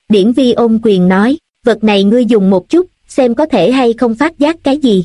Điển Vi ôm quyền nói, vật này ngươi dùng một chút, xem có thể hay không phát giác cái gì.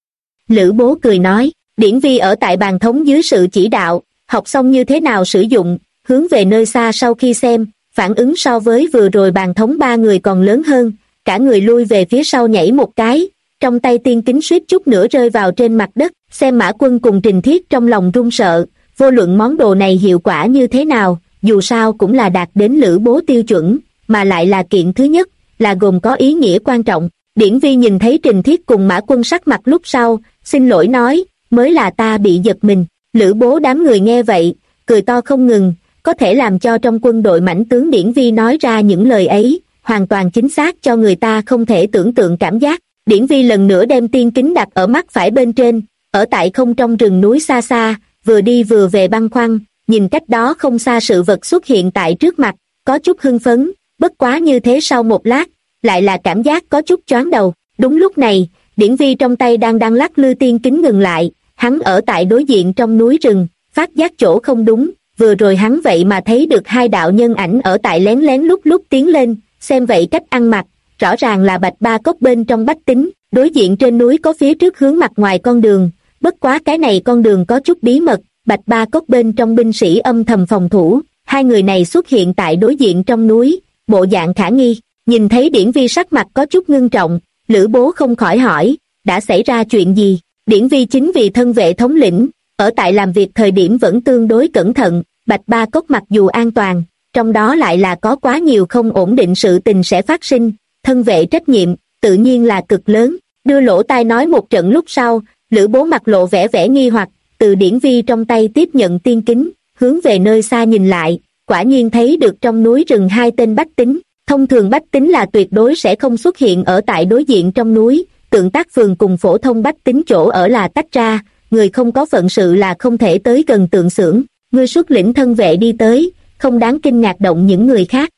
Lữ Bố cười nói, Điển Vi ở tại bàn thống dưới sự chỉ đạo, học xong như thế nào sử dụng, hướng về nơi xa sau khi xem, phản ứng so với vừa rồi bàn thống ba người còn lớn hơn, cả người lui về phía sau nhảy một cái, trong tay tiên kính suýt chút nữa rơi vào trên mặt đất, xem Mã Quân cùng Trình Thiết trong lòng run sợ, vô luận món đồ này hiệu quả như thế nào, dù sao cũng là đạt đến Lữ Bố tiêu chuẩn, mà lại là kiện thứ nhất, là gồm có ý nghĩa quan trọng. Điển Vi nhìn thấy Trình Thiết cùng Mã Quân sắc mặt lúc sau, xin lỗi nói, mới là ta bị giật mình. Lữ Bố đám người nghe vậy, cười to không ngừng, có thể làm cho trong quân đội mãnh tướng Điển Vi nói ra những lời ấy, hoàn toàn chính xác cho người ta không thể tưởng tượng cảm giác. Điển Vi lần nữa đem tiên kính đặt ở mắt phải bên trên, ở tại không trong rừng núi xa xa, vừa đi vừa về băn khoăn, nhìn cách đó không xa sự vật xuất hiện tại trước mặt, có chút hưng phấn, bất quá như thế sau một lát, lại là cảm giác có chút choáng đầu. Đúng lúc này, Điển Vi trong tay đang lắc lư tiên kính ngừng lại, hắn ở tại đối diện trong núi rừng, phát giác chỗ không đúng, vừa rồi hắn vậy mà thấy được hai đạo nhân ảnh ở tại lén lén lúc tiến lên, xem vậy cách ăn mặc, rõ ràng là Bạch Ba Cốc bên trong bách tính, đối diện trên núi có phía trước hướng mặt ngoài con đường, bất quá cái này con đường có chút bí mật, Bạch Ba Cốc bên trong binh sĩ âm thầm phòng thủ, hai người này xuất hiện tại đối diện trong núi, bộ dạng khả nghi. Nhìn thấy Điển Vi sắc mặt có chút ngưng trọng, Lữ Bố không khỏi hỏi, đã xảy ra chuyện gì? Điển Vi chính vì thân vệ thống lĩnh, ở tại làm việc thời điểm vẫn tương đối cẩn thận, Bạch Ba Cốc mặc dù an toàn, trong đó lại là có quá nhiều không ổn định sự tình sẽ phát sinh, thân vệ trách nhiệm, tự nhiên là cực lớn. Đưa lỗ tai nói một trận lúc sau, Lữ Bố mặt lộ vẻ nghi hoặc, từ Điển Vi trong tay tiếp nhận tiên kính, hướng về nơi xa nhìn lại, quả nhiên thấy được trong núi rừng hai tên bách tính. Thông thường bách tính là tuyệt đối sẽ không xuất hiện ở tại đối diện trong núi, Tượng Tác Phường cùng phổ thông bách tính chỗ ở là tách ra, người không có phận sự là không thể tới gần tượng xưởng. Ngươi xuất lĩnh thân vệ đi tới, không đáng kinh ngạc động những người khác.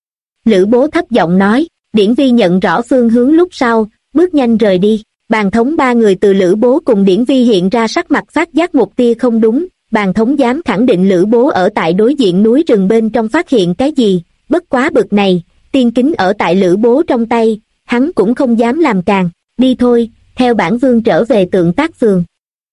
Lữ Bố thấp giọng nói. Điển Vi nhận rõ phương hướng lúc sau, bước nhanh rời đi. Bàn thống ba người từ Lữ Bố cùng Điển Vi hiện ra sắc mặt phát giác một tia không đúng, bàn thống dám khẳng định Lữ Bố ở tại đối diện núi rừng bên trong phát hiện cái gì, bất quá bực này, tiên kính ở tại Lữ Bố trong tay, hắn cũng không dám làm càng, đi thôi, theo bản vương trở về Tượng Tác Phường.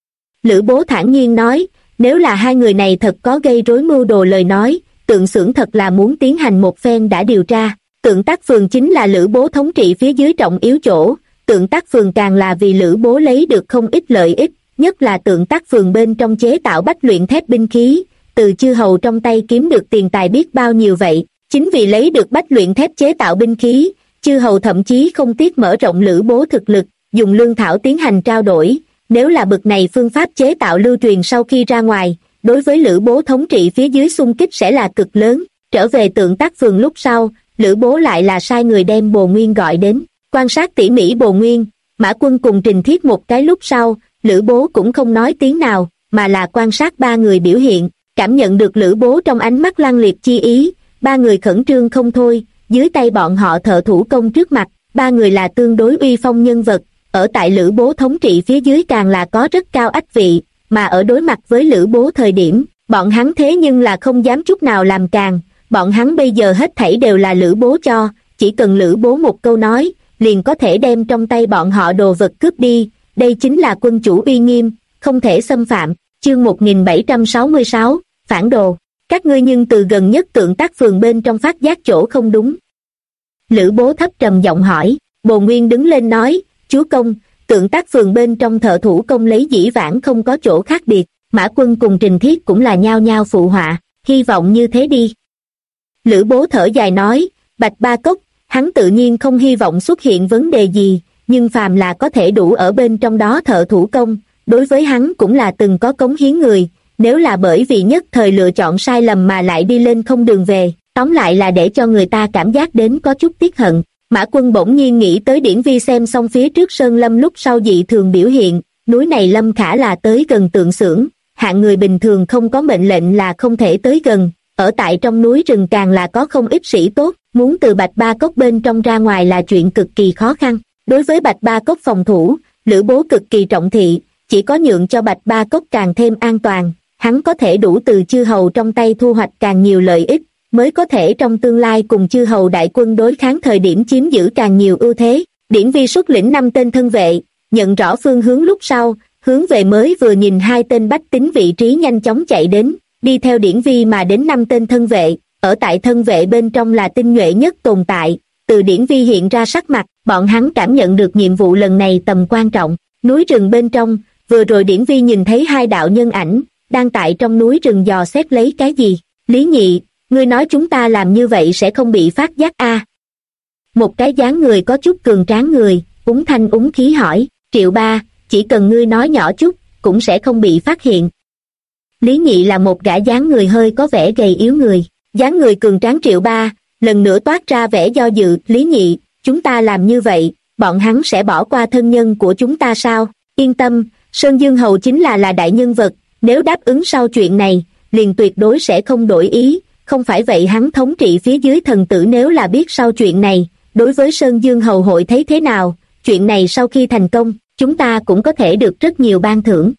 Lữ Bố thản nhiên nói, nếu là hai người này thật có gây rối mưu đồ lời nói, tượng xưởng thật là muốn tiến hành một phen đã điều tra. Tượng Tác Phường chính là Lữ Bố thống trị phía dưới trọng yếu chỗ, Tượng Tác Phường càng là vì Lữ Bố lấy được không ít lợi ích, nhất là Tượng Tác Phường bên trong chế tạo bách luyện thép binh khí, từ chư hầu trong tay kiếm được tiền tài biết bao nhiêu vậy. Chính vì lấy được bách luyện thép chế tạo binh khí, chư hầu thậm chí không tiếc mở rộng Lữ Bố thực lực, dùng lương thảo tiến hành trao đổi, nếu là bực này phương pháp chế tạo lưu truyền sau khi ra ngoài, đối với Lữ Bố thống trị phía dưới xung kích sẽ là cực lớn. Trở về Tượng Tác Phường lúc sau, Lữ Bố lại là sai người đem Bồ Nguyên gọi đến, quan sát tỉ mỉ Bồ Nguyên, Mã Quân cùng Trình Thiết một cái lúc sau, Lữ Bố cũng không nói tiếng nào, mà là quan sát ba người biểu hiện, cảm nhận được Lữ Bố trong ánh mắt lăng liệt chi ý, ba người khẩn trương không thôi, dưới tay bọn họ thợ thủ công trước mặt, ba người là tương đối uy phong nhân vật, ở tại Lữ Bố thống trị phía dưới càng là có rất cao ách vị, mà ở đối mặt với Lữ Bố thời điểm, bọn hắn thế nhưng là không dám chút nào làm càng, bọn hắn bây giờ hết thảy đều là Lữ Bố cho, chỉ cần Lữ Bố một câu nói, liền có thể đem trong tay bọn họ đồ vật cướp đi, đây chính là quân chủ uy nghiêm, không thể xâm phạm. Chương 1766, phản đồ. Các ngươi nhưng từ gần nhất Tượng Tác Phường bên trong phát giác chỗ không đúng. Lữ Bố thấp trầm giọng hỏi. Bồ Nguyên đứng lên nói, chúa công, Tượng Tác Phường bên trong thợ thủ công lấy dĩ vãng không có chỗ khác biệt. Mã Quân cùng Trình Thiết cũng là nhao nhao phụ họa, hy vọng như thế đi. Lữ Bố thở dài nói, Bạch Ba Cốc, hắn tự nhiên không hy vọng xuất hiện vấn đề gì, nhưng phàm là có thể đủ ở bên trong đó thợ thủ công, đối với hắn cũng là từng có cống hiến người, nếu là bởi vì nhất thời lựa chọn sai lầm mà lại đi lên không đường về, tóm lại là để cho người ta cảm giác đến có chút tiếc hận. Mã Quân bỗng nhiên nghĩ tới Điển Vi xem xong phía trước Sơn Lâm lúc sau dị thường biểu hiện, núi này Lâm Khả là tới gần tượng xưởng, hạng người bình thường không có mệnh lệnh là không thể tới gần, ở tại trong núi rừng càng là có không ít sĩ tốt, muốn từ Bạch Ba Cốc bên trong ra ngoài là chuyện cực kỳ khó khăn. Đối với Bạch Ba Cốc phòng thủ, Lữ Bố cực kỳ trọng thị, chỉ có nhượng cho Bạch Ba Cốc càng thêm an toàn, hắn có thể đủ từ chư hầu trong tay thu hoạch càng nhiều lợi ích, mới có thể trong tương lai cùng chư hầu đại quân đối kháng thời điểm chiếm giữ càng nhiều ưu thế. Điển Vi xuất lĩnh 5 tên thân vệ, nhận rõ phương hướng lúc sau, hướng về mới vừa nhìn 2 tên bách tính vị trí nhanh chóng chạy đến, đi theo Điển Vi mà đến 5 tên thân vệ, ở tại thân vệ bên trong là tinh nhuệ nhất tồn tại. Từ Điển Vi hiện ra sắc mặt, bọn hắn cảm nhận được nhiệm vụ lần này tầm quan trọng. Núi rừng bên trong, vừa rồi Điển Vi nhìn thấy 2 đạo nhân ảnh, đang tại trong núi rừng dò xét lấy cái gì. Lý Nhị, ngươi nói chúng ta làm như vậy sẽ không bị phát giác a? Một cái dáng người có chút cường tráng người, úng thanh úng khí hỏi. Triệu Ba, chỉ cần ngươi nói nhỏ chút, cũng sẽ không bị phát hiện. Lý Nhị là một gã dáng người hơi có vẻ gầy yếu người. Dáng người cường tráng Triệu Ba lần nữa toát ra vẻ do dự. Lý Nhị, chúng ta làm như vậy, bọn hắn sẽ bỏ qua thân nhân của chúng ta sao? Yên tâm, Sơn Dương Hầu chính là đại nhân vật, nếu đáp ứng sau chuyện này, liền tuyệt đối sẽ không đổi ý. Không phải vậy hắn thống trị phía dưới thần tử nếu là biết sau chuyện này, đối với Sơn Dương Hầu hội thấy thế nào? Chuyện này sau khi thành công, chúng ta cũng có thể được rất nhiều ban thưởng.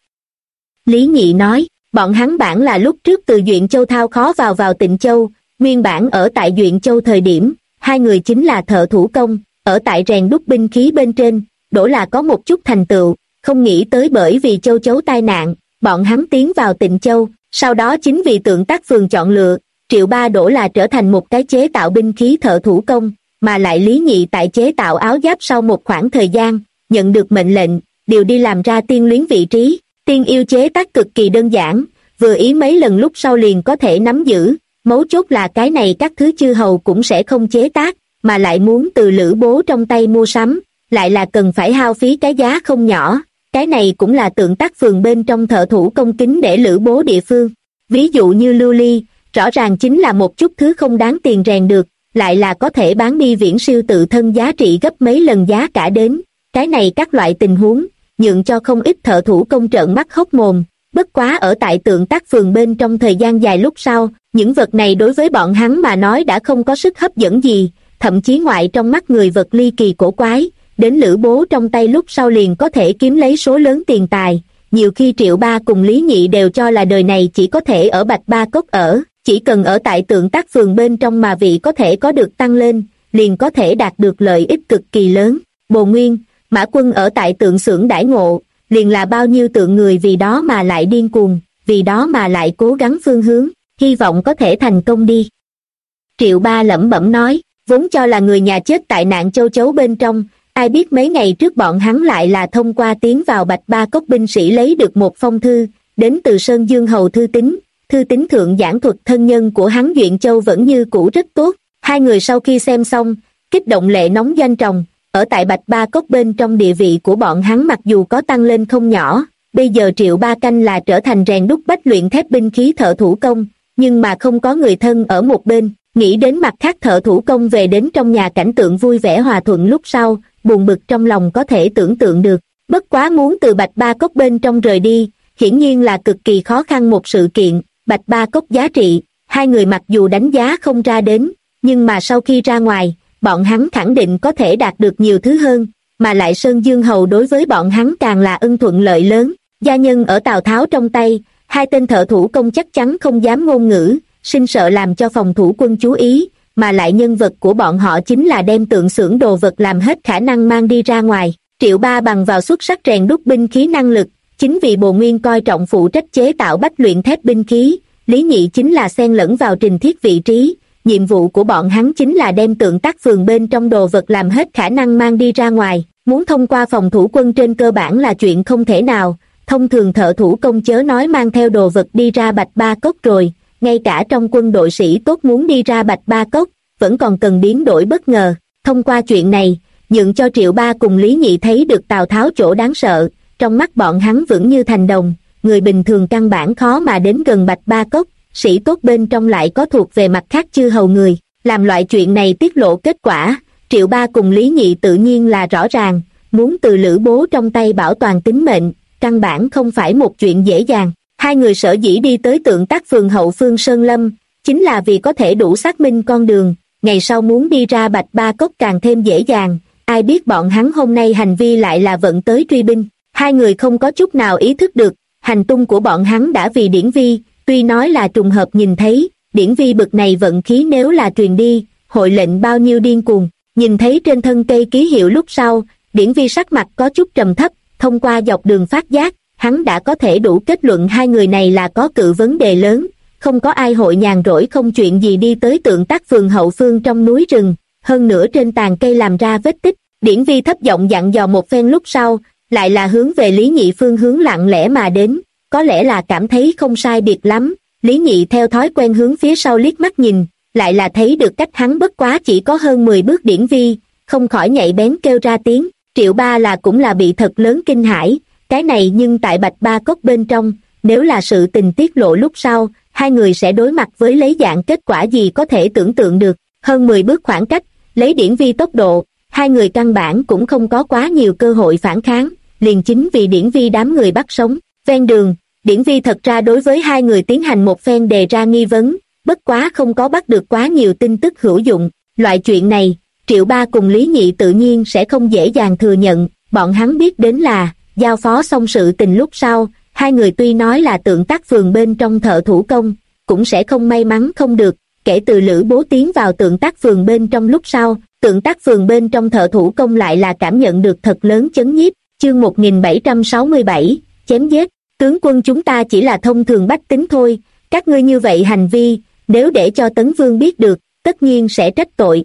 Lý Nhị nói, bọn hắn bản là lúc trước từ Duyện Châu thao khó vào Tịnh Châu, nguyên bản ở tại Duyện Châu thời điểm, 2 người chính là thợ thủ công, ở tại rèn đúc binh khí bên trên, đổ là có một chút thành tựu, không nghĩ tới bởi vì châu chấu tai nạn, bọn hắn tiến vào Tịnh Châu, sau đó chính vì Tượng Tác Phường chọn lựa, Triệu Ba đổ là trở thành một cái chế tạo binh khí thợ thủ công, mà lại Lý Nhị tại chế tạo áo giáp sau một khoảng thời gian, nhận được mệnh lệnh, điều đi làm ra tiên luyến vị trí. Tiên yêu chế tác cực kỳ đơn giản, vừa ý mấy lần lúc sau liền có thể nắm giữ, mấu chốt là cái này các thứ chư hầu cũng sẽ không chế tác, mà lại muốn từ Lữ Bố trong tay mua sắm, lại là cần phải hao phí cái giá không nhỏ, cái này cũng là Tượng Tác Phường bên trong thợ thủ công kính để Lữ Bố địa phương. Ví dụ như lưu ly, rõ ràng chính là một chút thứ không đáng tiền rèn được, lại là có thể bán đi viễn siêu tự thân giá trị gấp mấy lần giá cả đến, cái này các loại tình huống nhượng cho không ít thợ thủ công trợn mắt hốc mồm. Bất quá ở tại Tượng Tác Phường bên trong thời gian dài lúc sau, những vật này đối với bọn hắn mà nói đã không có sức hấp dẫn gì, thậm chí ngoại trong mắt người vật ly kỳ cổ quái, đến Lữ Bố trong tay lúc sau liền có thể kiếm lấy số lớn tiền tài. Nhiều khi Triệu Ba cùng Lý Nhị đều cho là đời này chỉ có thể ở Bạch Ba Cốc ở, chỉ cần ở tại Tượng Tác Phường bên trong mà vị có thể có được tăng lên, liền có thể đạt được lợi ích cực kỳ lớn. Bồ Nguyên, Mã Quân ở tại Tượng xưởng đãi ngộ, liền là bao nhiêu tượng người vì đó mà lại điên cuồng, vì đó mà lại cố gắng phương hướng, hy vọng có thể thành công đi. Triệu Ba lẩm bẩm nói, vốn cho là người nhà chết tại nạn châu chấu bên trong, ai biết mấy ngày trước bọn hắn lại là thông qua tiến vào Bạch Ba Cốc binh sĩ lấy được một phong thư, đến từ Sơn Dương Hầu thư tín thượng giảng thuật thân nhân của hắn Duyện Châu vẫn như cũ rất tốt. 2 người sau khi xem xong, kích động lệ nóng doanh tròng, ở tại Bạch Ba Cốc bên trong địa vị của bọn hắn mặc dù có tăng lên không nhỏ, bây giờ Triệu Ba Canh là trở thành rèn đúc bách luyện thép binh khí thợ thủ công, nhưng mà không có người thân ở một bên, nghĩ đến mặt khác thợ thủ công về đến trong nhà cảnh tượng vui vẻ hòa thuận lúc sau, buồn bực trong lòng có thể tưởng tượng được. Bất quá muốn từ Bạch Ba Cốc bên trong rời đi, hiển nhiên là cực kỳ khó khăn một sự kiện. Bạch Ba Cốc giá trị, 2 người mặc dù đánh giá không ra đến, nhưng mà sau khi ra ngoài, bọn hắn khẳng định có thể đạt được nhiều thứ hơn, mà lại Sơn Dương Hầu đối với bọn hắn càng là ưng thuận lợi lớn. Gia nhân ở Tào Tháo trong tay, 2 tên thợ thủ công chắc chắn không dám ngôn ngữ, sinh sợ làm cho phòng thủ quân chú ý, mà lại nhân vật của bọn họ chính là đem Tượng xưởng đồ vật làm hết khả năng mang đi ra ngoài. Triệu Ba bằng vào xuất sắc rèn đúc binh khí năng lực, chính vì Bồ Nguyên coi trọng phụ trách chế tạo bách luyện thép binh khí, Lý Nhị chính là xen lẫn vào trình thiết vị trí. Nhiệm vụ của bọn hắn chính là đem Tượng Tác Phường bên trong đồ vật làm hết khả năng mang đi ra ngoài, muốn thông qua phòng thủ quân trên cơ bản là chuyện không thể nào. Thông thường thợ thủ công chớ nói mang theo đồ vật đi ra Bạch Ba Cốc rồi, ngay cả trong quân đội sĩ tốt muốn đi ra Bạch Ba Cốc, vẫn còn cần biến đổi bất ngờ. Thông qua chuyện này, nhượng cho Triệu Ba cùng Lý Nhị thấy được Tào Tháo chỗ đáng sợ, trong mắt bọn hắn vững như thành đồng, người bình thường căn bản khó mà đến gần Bạch Ba Cốc, sĩ tốt bên trong lại có thuộc về mặt khác chư hầu người, làm loại chuyện này tiết lộ kết quả, Triệu Ba cùng Lý Nhị tự nhiên là rõ ràng, muốn từ Lữ Bố trong tay bảo toàn tính mệnh, căn bản không phải một chuyện dễ dàng. 2 người sở dĩ đi tới Tượng Tác Phường hậu phương Sơn Lâm, chính là vì có thể đủ xác minh con đường, ngày sau muốn đi ra Bạch Ba Cốc càng thêm dễ dàng, ai biết bọn hắn hôm nay hành vi lại là vận tới truy binh. 2 người không có chút nào ý thức được, hành tung của bọn hắn đã vì Điển Vi, tuy nói là trùng hợp nhìn thấy, Điển Vi bực này vận khí nếu là truyền đi, hội lệnh bao nhiêu điên cuồng. Nhìn thấy trên thân cây ký hiệu lúc sau, Điển Vi sắc mặt có chút trầm thấp, thông qua dọc đường phát giác, hắn đã có thể đủ kết luận hai người này là có cự vấn đề lớn, không có ai hội nhàn rỗi không chuyện gì đi tới Tượng Tác phường hậu phương trong núi rừng, hơn nữa trên tàn cây làm ra vết tích. Điển Vi thấp giọng dặn dò một phen lúc sau, lại là hướng về Lý Nhị phương hướng lặng lẽ mà đến, có lẽ là cảm thấy không sai biệt lắm, Lý Nhị theo thói quen hướng phía sau liếc mắt nhìn, lại là thấy được cách hắn bất quá chỉ có hơn 10 bước. Điển Vi không khỏi nhạy bén kêu ra tiếng. Triệu Ba là cũng là bị thật lớn kinh hãi, cái này nhưng tại Bạch Ba Cốc bên trong, nếu là sự tình tiết lộ lúc sau, hai người sẽ đối mặt với lấy dạng kết quả gì có thể tưởng tượng được. Hơn 10 bước khoảng cách, lấy Điển Vi tốc độ, hai người căn bản cũng không có quá nhiều cơ hội phản kháng, liền chính vì Điển Vi đám người bắt sống. Ven đường, Điển Vi thật ra đối với hai người tiến hành một phen đề ra nghi vấn, bất quá không có bắt được quá nhiều tin tức hữu dụng. Loại chuyện này, Triệu Ba cùng Lý Nhị tự nhiên sẽ không dễ dàng thừa nhận, bọn hắn biết đến là, giao phó xong sự tình lúc sau, hai người tuy nói là Tượng Tác phường bên trong thợ thủ công, cũng sẽ không may mắn không được, kể từ Lữ Bố tiến vào Tượng Tác phường bên trong lúc sau, Tượng Tác phường bên trong thợ thủ công lại là cảm nhận được thật lớn chấn nhiếp. Chương 1767, chém giết. Tướng quân, chúng ta chỉ là thông thường bách tính thôi, các ngươi như vậy hành vi, nếu để cho Tấn Vương biết được, tất nhiên sẽ trách tội.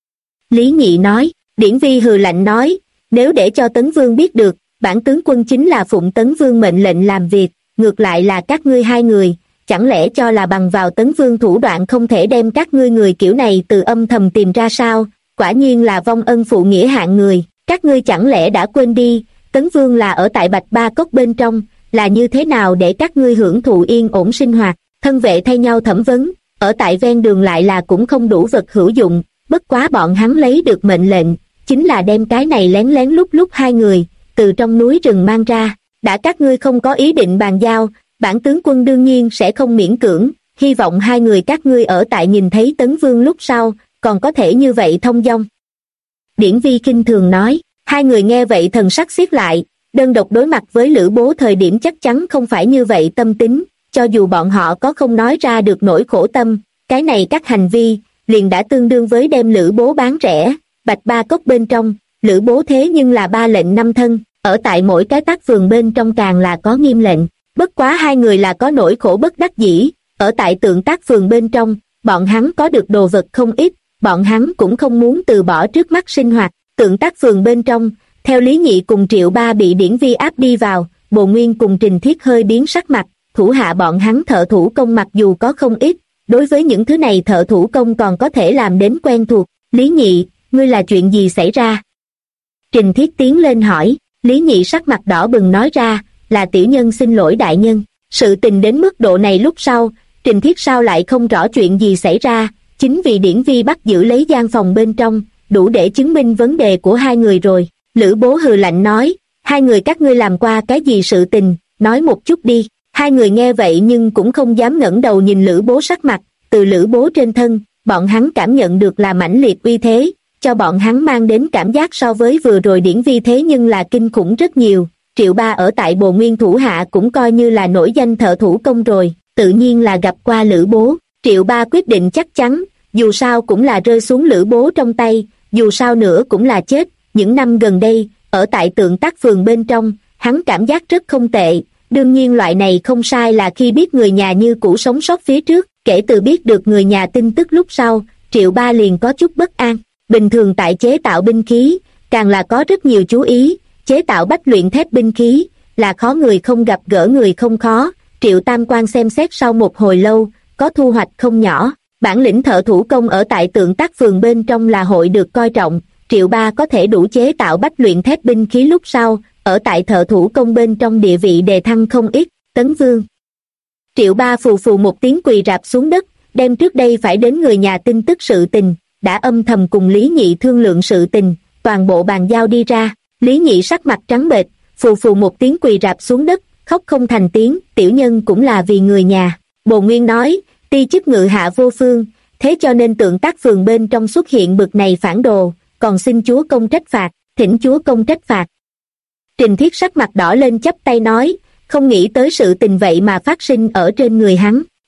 Lý Nhị nói. Điển Vi hừ lạnh nói, nếu để cho Tấn Vương biết được, bản tướng quân chính là phụng Tấn Vương mệnh lệnh làm việc, ngược lại là các ngươi hai người, chẳng lẽ cho là bằng vào Tấn Vương thủ đoạn không thể đem các ngươi người kiểu này từ âm thầm tìm ra sao? Quả nhiên là vong ân phụ nghĩa hạng người, các ngươi chẳng lẽ đã quên đi, Tấn Vương là ở tại Bạch Ba Cốc bên trong, là như thế nào để các ngươi hưởng thụ yên ổn sinh hoạt? Thân vệ thay nhau thẩm vấn, ở tại ven đường lại là cũng không đủ vật hữu dụng, bất quá bọn hắn lấy được mệnh lệnh, chính là đem cái này lén lén lút lút hai người, từ trong núi rừng mang ra. Đã các ngươi không có ý định bàn giao, bản tướng quân đương nhiên sẽ không miễn cưỡng, hy vọng hai người các ngươi ở tại nhìn thấy Tấn Vương lúc sau, còn có thể như vậy thông dong. Điển Vi kinh thường nói. Hai người nghe vậy thần sắc siết lại, đơn độc đối mặt với Lữ Bố thời điểm chắc chắn không phải như vậy tâm tính, cho dù bọn họ có không nói ra được nỗi khổ tâm, cái này các hành vi, liền đã tương đương với đem Lữ Bố bán rẻ. Bạch Ba Cốc bên trong, Lữ Bố thế nhưng là 3 lệnh 5 thân, ở tại mỗi cái tác phường bên trong càng là có nghiêm lệnh, bất quá hai người là có nỗi khổ bất đắc dĩ, ở tại Tượng Tác phường bên trong, bọn hắn có được đồ vật không ít, bọn hắn cũng không muốn từ bỏ trước mắt sinh hoạt. Tượng Tác phường bên trong, theo Lý Nhị cùng Triệu Ba bị Điển Vi áp đi vào, Bồ Nguyên cùng Trình Thiết hơi biến sắc mặt, thủ hạ bọn hắn thợ thủ công mặc dù có không ít, đối với những thứ này thợ thủ công còn có thể làm đến quen thuộc. Lý Nhị, ngươi là chuyện gì xảy ra? Trình Thiết tiến lên hỏi. Lý Nhị sắc mặt đỏ bừng nói ra, là tiểu nhân xin lỗi đại nhân. Sự tình đến mức độ này lúc sau, Trình Thiết sao lại không rõ chuyện gì xảy ra, chính vì Điển Vi bắt giữ lấy gian phòng bên trong, đủ để chứng minh vấn đề của hai người rồi. Lữ Bố hừ lạnh nói, hai người các ngươi làm qua cái gì sự tình, nói một chút đi. Hai người nghe vậy nhưng cũng không dám ngẩng đầu nhìn Lữ Bố sắc mặt, từ Lữ Bố trên thân, bọn hắn cảm nhận được là mãnh liệt uy thế, cho bọn hắn mang đến cảm giác so với vừa rồi Điển Vi thế nhưng là kinh khủng rất nhiều. Triệu Ba ở tại Bồ Nguyên thủ hạ cũng coi như là nổi danh thợ thủ công rồi, tự nhiên là gặp qua Lữ Bố. Triệu Ba quyết định chắc chắn, dù sao cũng là rơi xuống Lữ Bố trong tay, dù sao nữa cũng là chết. Những năm gần đây, ở tại Tượng Tác phường bên trong, hắn cảm giác rất không tệ, đương nhiên loại này không sai là khi biết người nhà như cũ sống sót phía trước, kể từ biết được người nhà tin tức lúc sau, Triệu Ba liền có chút bất an. Bình thường tại chế tạo binh khí, càng là có rất nhiều chú ý, chế tạo bách luyện thép binh khí, là khó người không gặp gỡ người không khó. Triệu Tam Quan xem xét sau một hồi lâu, có thu hoạch không nhỏ, bản lĩnh thợ thủ công ở tại Tượng Tác phường bên trong là hội được coi trọng. Triệu Ba có thể đủ chế tạo bách luyện thép binh khí lúc sau, ở tại thợ thủ công bên trong địa vị đề thăng không ít. Tấn Vương. Triệu Ba phù phù một tiếng quỳ rạp xuống đất, đem trước đây phải đến người nhà tin tức sự tình, đã âm thầm cùng Lý Nhị thương lượng sự tình, toàn bộ bàn giao đi ra. Lý Nhị sắc mặt trắng bệch, phù phù một tiếng quỳ rạp xuống đất, khóc không thành tiếng, tiểu nhân cũng là vì người nhà. Bồ Nguyên nói, ti chức ngự hạ vô phương, thế cho nên Tượng Tác phường bên trong xuất hiện bực này phản đồ, còn xin chúa công trách phạt, thỉnh chúa công trách phạt. Trình Thiết sắc mặt đỏ lên chắp tay nói, không nghĩ tới sự tình vậy mà phát sinh ở trên người hắn.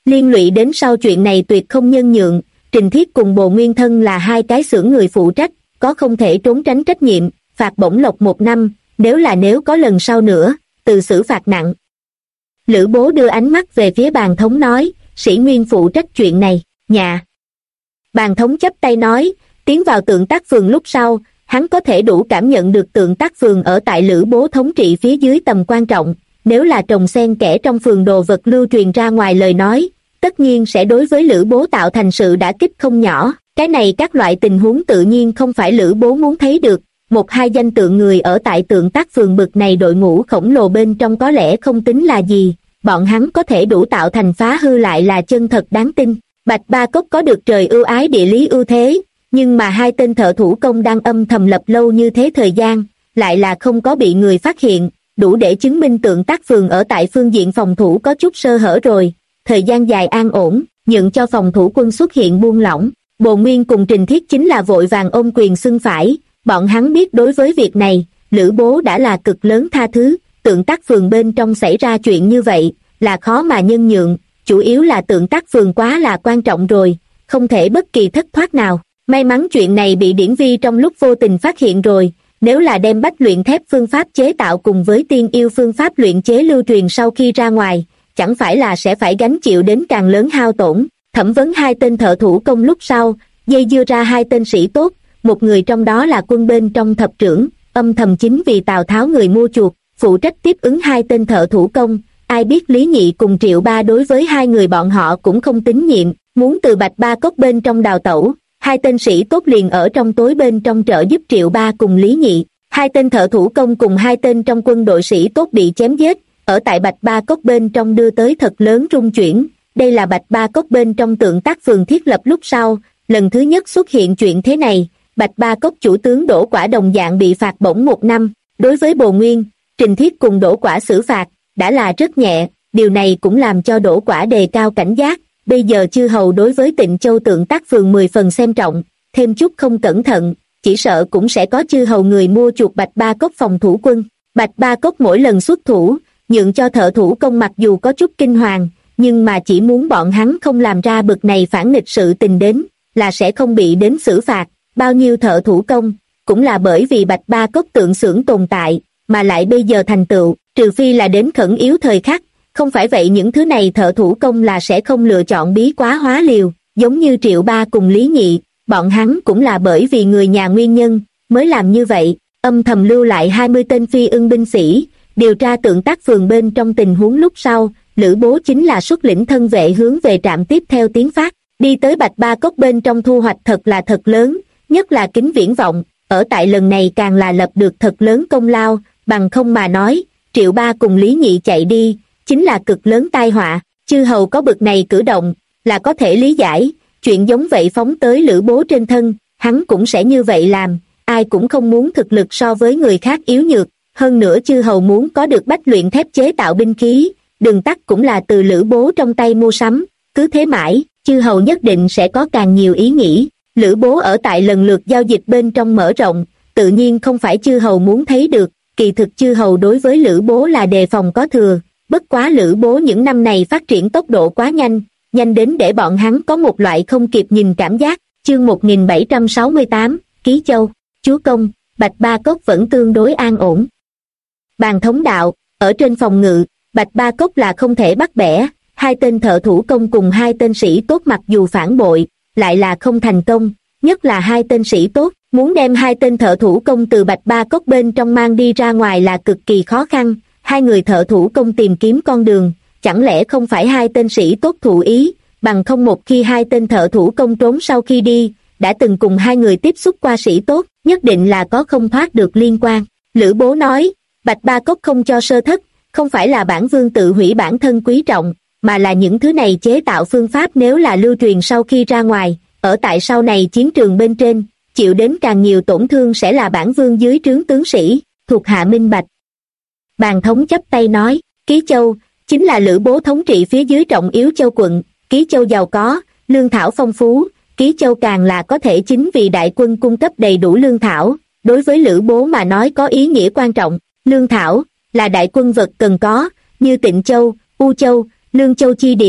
Liên lụy đến sau chuyện này tuyệt không nhân nhượng. Trình Thiết cùng Bồ Nguyên Thân là hai cái xưởng người phụ trách, có không thể trốn tránh trách nhiệm, phạt bổng lộc 1 năm, nếu có lần sau nữa, tự xử phạt nặng. Lữ Bố đưa ánh mắt về phía Bàn Thống nói, Sĩ Nguyên phụ trách chuyện này, nhà. Bàn Thống chắp tay nói, tiến vào Tượng Tác Phường lúc sau, hắn có thể đủ cảm nhận được Tượng Tác Phường ở tại Lữ Bố thống trị phía dưới tầm quan trọng, nếu là trồng xen kẽ trong phường đồ vật lưu truyền ra ngoài lời nói, tất nhiên sẽ đối với Lữ Bố tạo thành sự đả kích không nhỏ. Cái này các loại tình huống tự nhiên không phải Lữ Bố muốn thấy được. 1-2 danh tượng người ở tại Tượng Tác Phường bực này đội ngũ khổng lồ bên trong có lẽ không tính là gì, bọn hắn có thể đủ tạo thành phá hư lại là chân thật đáng tin. Bạch Ba Cốc có được trời ưu ái địa lý ưu thế, nhưng mà 2 tên thợ thủ công đang âm thầm lập lâu như thế thời gian, lại là không có bị người phát hiện, đủ để chứng minh Tượng Tác Phường ở tại phương diện phòng thủ có chút sơ hở rồi. Thời gian dài an ổn, nhượng cho phòng thủ quân xuất hiện buông lỏng. Bồ Nguyên cùng Trình Thiết chính là vội vàng ôm quyền xưng phải, bọn hắn biết đối với việc này, Lữ Bố đã là cực lớn tha thứ. Tượng Tác Phường bên trong xảy ra chuyện như vậy, là khó mà nhân nhượng, chủ yếu là Tượng Tác Phường quá là quan trọng rồi, không thể bất kỳ thất thoát nào. May mắn chuyện này bị Điển Vi trong lúc vô tình phát hiện rồi, nếu là đem bách luyện thép phương pháp chế tạo cùng với tiên yêu phương pháp luyện chế lưu truyền sau khi ra ngoài, chẳng phải là sẽ phải gánh chịu đến càng lớn hao tổn. Thẩm vấn 2 tên thợ thủ công lúc sau, dây dưa ra 2 tên sĩ tốt, một người trong đó là quân bên trong thập trưởng, âm thầm chính vì Tào Tháo người mua chuộc, phụ trách tiếp ứng 2 tên thợ thủ công. Ai biết Lý Nhị cùng Triệu Ba đối với 2 người bọn họ cũng không tín nhiệm, muốn từ Bạch Ba Cốc bên trong đào tẩu. 2 tên sĩ tốt liền ở trong tối bên trong trợ giúp Triệu Ba cùng Lý Nhị. 2 tên thợ thủ công cùng 2 tên trong quân đội sĩ tốt bị chém giết, ở tại Bạch Ba Cốc bên trong đưa tới thật lớn rung chuyển. Đây là Bạch Ba Cốc bên trong Tượng Tác Phường thiết lập lúc sau, lần thứ nhất xuất hiện chuyện thế này. Bạch Ba Cốc chủ tướng Đỗ Quả đồng dạng bị phạt bổng 1 năm. Đối với Bồ Nguyên, Trình Thiết cùng Đỗ Quả xử phạt đã là rất nhẹ, điều này cũng làm cho Đỗ Quả đề cao cảnh giác. Bây giờ chư hầu đối với Tịnh Châu Tượng Tác Phường 10 phần xem trọng, thêm chút không cẩn thận, chỉ sợ cũng sẽ có chư hầu người mua chuộc Bạch Ba Cốc phòng thủ quân. Bạch Ba Cốc mỗi lần xuất thủ, nhượng cho thợ thủ công mặc dù có chút kinh hoàng, nhưng mà chỉ muốn bọn hắn không làm ra bực này phản nghịch sự tình đến, là sẽ không bị đến xử phạt. Bao nhiêu thợ thủ công, cũng là bởi vì Bạch Ba Cốc tượng xưởng tồn tại, mà lại bây giờ thành tựu, trừ phi là đến khẩn yếu thời khắc, không phải vậy những thứ này thợ thủ công là sẽ không lựa chọn bí quá hóa liều, giống như Triệu Ba cùng Lý Nhị, bọn hắn cũng là bởi vì người nhà nguyên nhân, mới làm như vậy, âm thầm lưu lại 20 tên phi ưng binh sĩ, điều tra Tượng Tác Phường bên trong tình huống lúc sau, Lữ Bố chính là xuất lĩnh thân vệ hướng về trạm tiếp theo tiến phát, đi tới Bạch Ba Cốc bên trong thu hoạch thật là thật lớn, nhất là Kính Viễn Vọng, ở tại lần này càng là lập được thật lớn công lao, bằng không mà nói, Triệu Ba cùng Lý Nhị chạy đi, chính là cực lớn tai họa. Chư hầu có bực này cử động, là có thể lý giải, chuyện giống vậy phóng tới Lữ Bố trên thân, hắn cũng sẽ như vậy làm, ai cũng không muốn thực lực so với người khác yếu nhược, hơn nữa chư hầu muốn có được bách luyện thép chế tạo binh khí, đường tắt cũng là từ Lữ Bố trong tay mua sắm, cứ thế mãi, chư hầu nhất định sẽ có càng nhiều ý nghĩ. Lữ Bố ở tại lần lượt giao dịch bên trong mở rộng, tự nhiên không phải chư hầu muốn thấy được, kỳ thực chư hầu đối với Lữ Bố là đề phòng có thừa, bất quá Lữ Bố những năm này phát triển tốc độ quá nhanh, nhanh đến để bọn hắn có một loại không kịp nhìn cảm giác. Chương 1768, Ký Châu, Chúa Công, Bạch Ba Cốc vẫn tương đối an ổn. Bàn thống đạo, ở trên phòng ngự, Bạch Ba Cốc là không thể bắt bẻ, 2 tên thợ thủ công cùng 2 tên sĩ tốt mặc dù phản bội, lại là không thành công, nhất là 2 tên sĩ tốt, muốn đem 2 tên thợ thủ công từ Bạch Ba Cốc bên trong mang đi ra ngoài là cực kỳ khó khăn. 2 người thợ thủ công tìm kiếm con đường, chẳng lẽ không phải 2 tên sĩ tốt thụ ý, bằng không một khi 2 tên thợ thủ công trốn sau khi đi, đã từng cùng 2 người tiếp xúc qua sĩ tốt, nhất định là có không thoát được liên quan. Lữ Bố nói, Bạch Ba Cốc không cho sơ thất, không phải là bản vương tự hủy bản thân quý trọng, mà là những thứ này chế tạo phương pháp nếu là lưu truyền sau khi ra ngoài, ở tại sau này chiến trường bên trên, chịu đến càng nhiều tổn thương sẽ là bản vương dưới trướng tướng sĩ, thuộc hạ minh bạch. Bàn thống chắp tay nói, Ký Châu, chính là Lữ Bố thống trị phía dưới trọng yếu châu quận, Ký Châu giàu có, lương thảo phong phú, Ký Châu càng là có thể chính vì đại quân cung cấp đầy đủ lương thảo, đối với Lữ Bố mà nói có ý nghĩa quan trọng, lương thảo là đại quân vật cần có, như Tịnh Châu, U Châu, Lương Châu chi địa,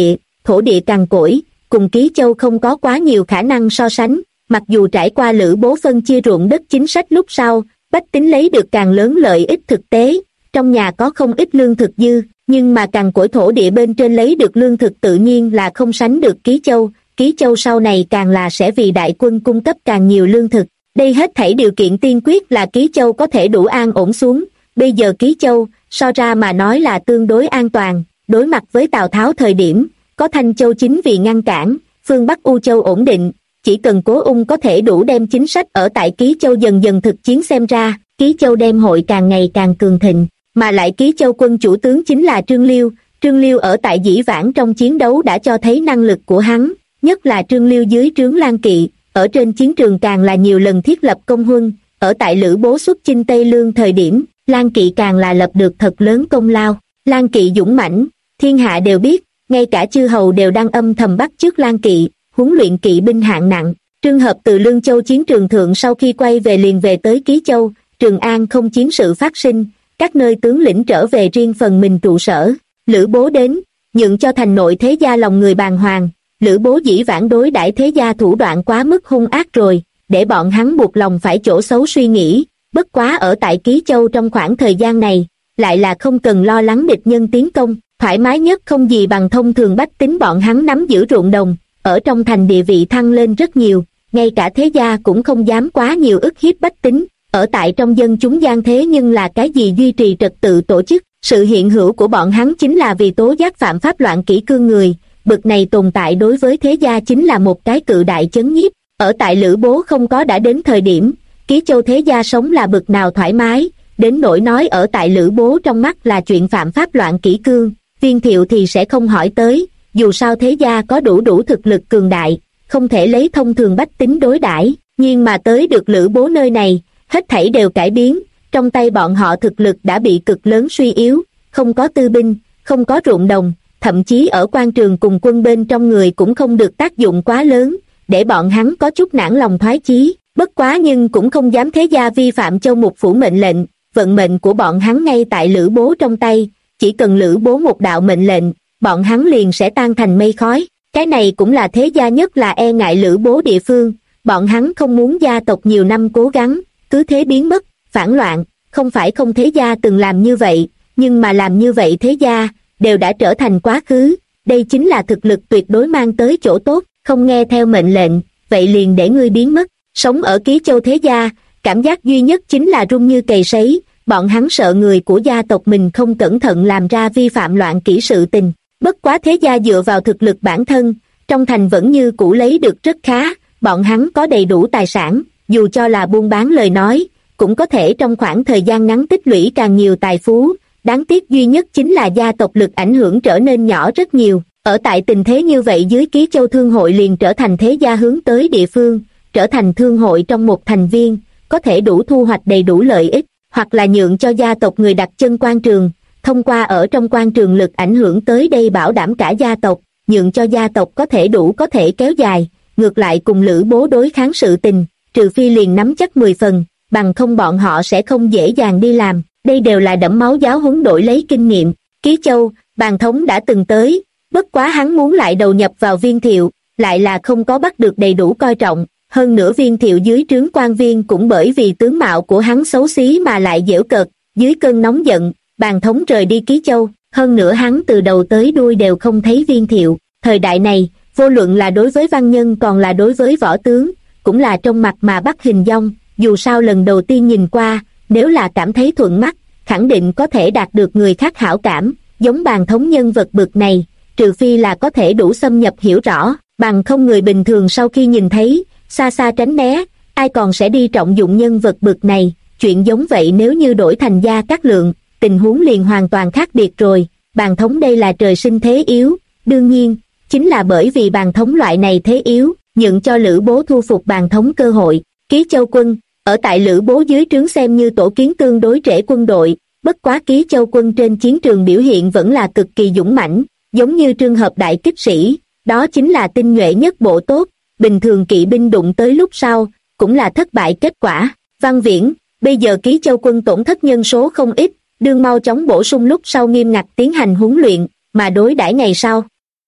thổ địa cằn cỗi, cùng Ký Châu không có quá nhiều khả năng so sánh. Mặc dù trải qua Lữ Bố phân chia ruộng đất chính sách lúc sau, bách tính lấy được càng lớn lợi ích thực tế, trong nhà có không ít lương thực dư, nhưng mà cằn cỗi thổ địa bên trên lấy được lương thực tự nhiên là không sánh được Ký Châu. Ký Châu sau này càng là sẽ vì đại quân cung cấp càng nhiều lương thực. Đây hết thảy điều kiện tiên quyết là Ký Châu có thể đủ an ổn xuống. Bây giờ Ký Châu, so ra mà nói là tương đối an toàn, đối mặt với Tào Tháo thời điểm, có Thanh Châu chính vì ngăn cản, phương Bắc U Châu ổn định, chỉ cần Cố Ung có thể đủ đem chính sách ở tại Ký Châu dần dần thực chiến xem ra, Ký Châu đem hội càng ngày càng cường thịnh, mà lại Ký Châu quân chủ tướng chính là Trương Liêu ở tại dĩ vãng trong chiến đấu đã cho thấy năng lực của hắn, nhất là Trương Liêu dưới trướng Lan Kỵ, ở trên chiến trường càng là nhiều lần thiết lập công huân, ở tại Lữ Bố xuất chinh Tây Lương thời điểm, Lan Kỵ càng là lập được thật lớn công lao. Lan Kỵ dũng mãnh, thiên hạ đều biết, ngay cả chư hầu đều đang âm thầm bắt chước Lan Kỵ, huấn luyện kỵ binh hạng nặng. Trường hợp từ Lương Châu chiến trường thượng sau khi quay về liền về tới Ký Châu, Trường An không chiến sự phát sinh, các nơi tướng lĩnh trở về riêng phần mình trụ sở. Lữ Bố đến, nhượng cho thành nội thế gia lòng người bàng hoàng. Lữ Bố dĩ vãng đối đãi thế gia thủ đoạn quá mức hung ác rồi, để bọn hắn buộc lòng phải chỗ xấu suy nghĩ. Bất quá ở tại Ký Châu trong khoảng thời gian này, lại là không cần lo lắng địch nhân tiến công, thoải mái nhất không gì bằng thông thường bách tính bọn hắn nắm giữ ruộng đồng, ở trong thành địa vị thăng lên rất nhiều, ngay cả thế gia cũng không dám quá nhiều ức hiếp bách tính, ở tại trong dân chúng gian thế nhưng là cái gì duy trì trật tự tổ chức, sự hiện hữu của bọn hắn chính là vì tố giác phạm pháp loạn kỷ cương người, bực này tồn tại đối với thế gia chính là một cái cự đại chấn nhiếp, ở tại Lữ Bố không có đã đến thời điểm, Ký Châu thế gia sống là bực nào thoải mái, đến nỗi nói ở tại Lữ Bố trong mắt là chuyện phạm pháp loạn kỷ cương, Viên Thiệu thì sẽ không hỏi tới, dù sao thế gia có đủ thực lực cường đại, không thể lấy thông thường bách tính đối đãi, nhưng mà tới được Lữ Bố nơi này, hết thảy đều cải biến, trong tay bọn họ thực lực đã bị cực lớn suy yếu, không có tư binh, không có ruộng đồng, thậm chí ở quan trường cùng quân bên trong người cũng không được tác dụng quá lớn, để bọn hắn có chút nản lòng thoái chí. Bất quá nhưng cũng không dám thế gia vi phạm Châu Mục Phủ mệnh lệnh, vận mệnh của bọn hắn ngay tại Lữ Bố trong tay, chỉ cần Lữ Bố một đạo mệnh lệnh, bọn hắn liền sẽ tan thành mây khói. Cái này cũng là thế gia nhất là e ngại Lữ Bố địa phương, bọn hắn không muốn gia tộc nhiều năm cố gắng, cứ thế biến mất, phản loạn, không phải không thế gia từng làm như vậy, nhưng mà làm như vậy thế gia, đều đã trở thành quá khứ, đây chính là thực lực tuyệt đối mang tới chỗ tốt, không nghe theo mệnh lệnh, vậy liền để ngươi biến mất. Sống ở Ký Châu thế gia, cảm giác duy nhất chính là run như cầy sấy, bọn hắn sợ người của gia tộc mình không cẩn thận làm ra vi phạm loạn kỷ sự tình. Bất quá thế gia dựa vào thực lực bản thân, trong thành vẫn như cũ lấy được rất khá, bọn hắn có đầy đủ tài sản, dù cho là buôn bán lời nói, cũng có thể trong khoảng thời gian ngắn tích lũy càng nhiều tài phú, đáng tiếc duy nhất chính là gia tộc lực ảnh hưởng trở nên nhỏ rất nhiều. Ở tại tình thế như vậy dưới Ký Châu Thương hội liền trở thành thế gia hướng tới địa phương, trở thành thương hội trong một thành viên, có thể đủ thu hoạch đầy đủ lợi ích, hoặc là nhượng cho gia tộc người đặt chân quan trường, thông qua ở trong quan trường lực ảnh hưởng tới đây bảo đảm cả gia tộc, nhượng cho gia tộc có thể kéo dài, ngược lại cùng Lữ Bố đối kháng sự tình, trừ phi liền nắm chắc 10 phần, bằng không bọn họ sẽ không dễ dàng đi làm, đây đều là đẫm máu giáo huấn đổi lấy kinh nghiệm. Ký Châu, Bàn Thống đã từng tới, bất quá hắn muốn lại đầu nhập vào Viên Thiệu, lại là không có bắt được đầy đủ coi trọng, hơn nữa Viên Thiệu dưới trướng quan viên cũng bởi vì tướng mạo của hắn xấu xí mà lại giễu cợt, dưới cơn nóng giận, Bàn Thống rời đi Ký Châu, hơn nữa hắn từ đầu tới đuôi đều không thấy Viên Thiệu, thời đại này, vô luận là đối với văn nhân còn là đối với võ tướng, cũng là trong mặt mà bắt hình dong, dù sao lần đầu tiên nhìn qua, nếu là cảm thấy thuận mắt, khẳng định có thể đạt được người khác hảo cảm, giống Bàn Thống nhân vật bực này, trừ phi là có thể đủ xâm nhập hiểu rõ, bằng không người bình thường sau khi nhìn thấy, xa xa tránh né, ai còn sẽ đi trọng dụng nhân vật bực này, chuyện giống vậy nếu như đổi thành Gia Cát Lượng, tình huống liền hoàn toàn khác biệt rồi, Bàn Thống đây là trời sinh thế yếu, đương nhiên, chính là bởi vì Bàn Thống loại này thế yếu, nhượng cho Lữ Bố thu phục Bàn Thống cơ hội. Ký Châu quân, ở tại Lữ Bố dưới trướng xem như tổ kiến tương đối trễ quân đội, bất quá Ký Châu quân trên chiến trường biểu hiện vẫn là cực kỳ dũng mãnh, giống như trường hợp đại kích sĩ, đó chính là tinh nhuệ nhất bộ tốt, bình thường kỵ binh đụng tới lúc sau, cũng là thất bại kết quả. Văn Viễn, bây giờ Ký Châu quân tổn thất nhân số không ít, đương mau chóng bổ sung lúc sau nghiêm ngặt tiến hành huấn luyện, mà đối đãi ngày sau.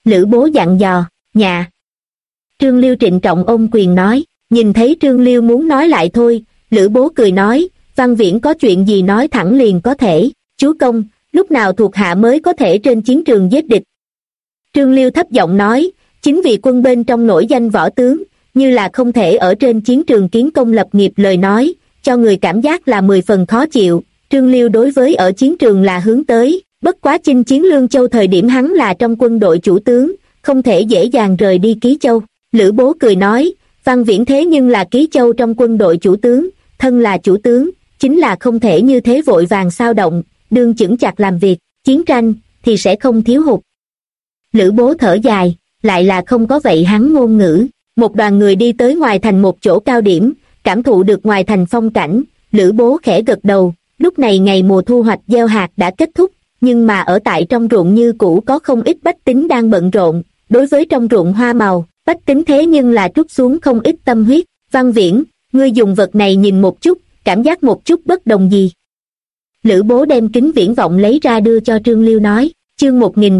Lữ Bố dặn dò. Nhà. Trương Liêu trịnh trọng ôm quyền nói. Nhìn thấy Trương Liêu muốn nói lại thôi, Lữ Bố cười nói, Văn Viễn có chuyện gì nói thẳng liền có thể. Chúa công, lúc nào thuộc hạ mới có thể trên chiến trường giết địch? Trương Liêu thấp giọng nói, chính vì quân bên trong nổi danh võ tướng, như là không thể ở trên chiến trường kiến công lập nghiệp lời nói, cho người cảm giác là 10 phần khó chịu. Trương Liêu đối với ở chiến trường là hướng tới, bất quá chinh chiến Lương Châu thời điểm hắn là trong quân đội chủ tướng, không thể dễ dàng rời đi Ký Châu. Lữ Bố cười nói, Văn Viễn thế nhưng là Ký Châu trong quân đội chủ tướng, thân là chủ tướng, chính là không thể như thế vội vàng sao động, đương chững chạc làm việc, chiến tranh thì sẽ không thiếu hụt. Lữ Bố thở dài, lại là không có vậy hắn ngôn ngữ. Một đoàn người đi tới ngoài thành một chỗ cao điểm, cảm thụ được ngoài thành phong cảnh, Lữ Bố khẽ gật đầu. Lúc này ngày mùa thu hoạch gieo hạt đã kết thúc, nhưng mà ở tại trong ruộng như cũ có không ít bách tính đang bận rộn. Đối với trong ruộng hoa màu, bách tính thế nhưng là trút xuống không ít tâm huyết. Văn Viễn, ngươi dùng vật này nhìn một chút, cảm giác một chút bất đồng gì? Lữ Bố đem kính viễn vọng lấy ra đưa cho Trương Liêu nói. Chương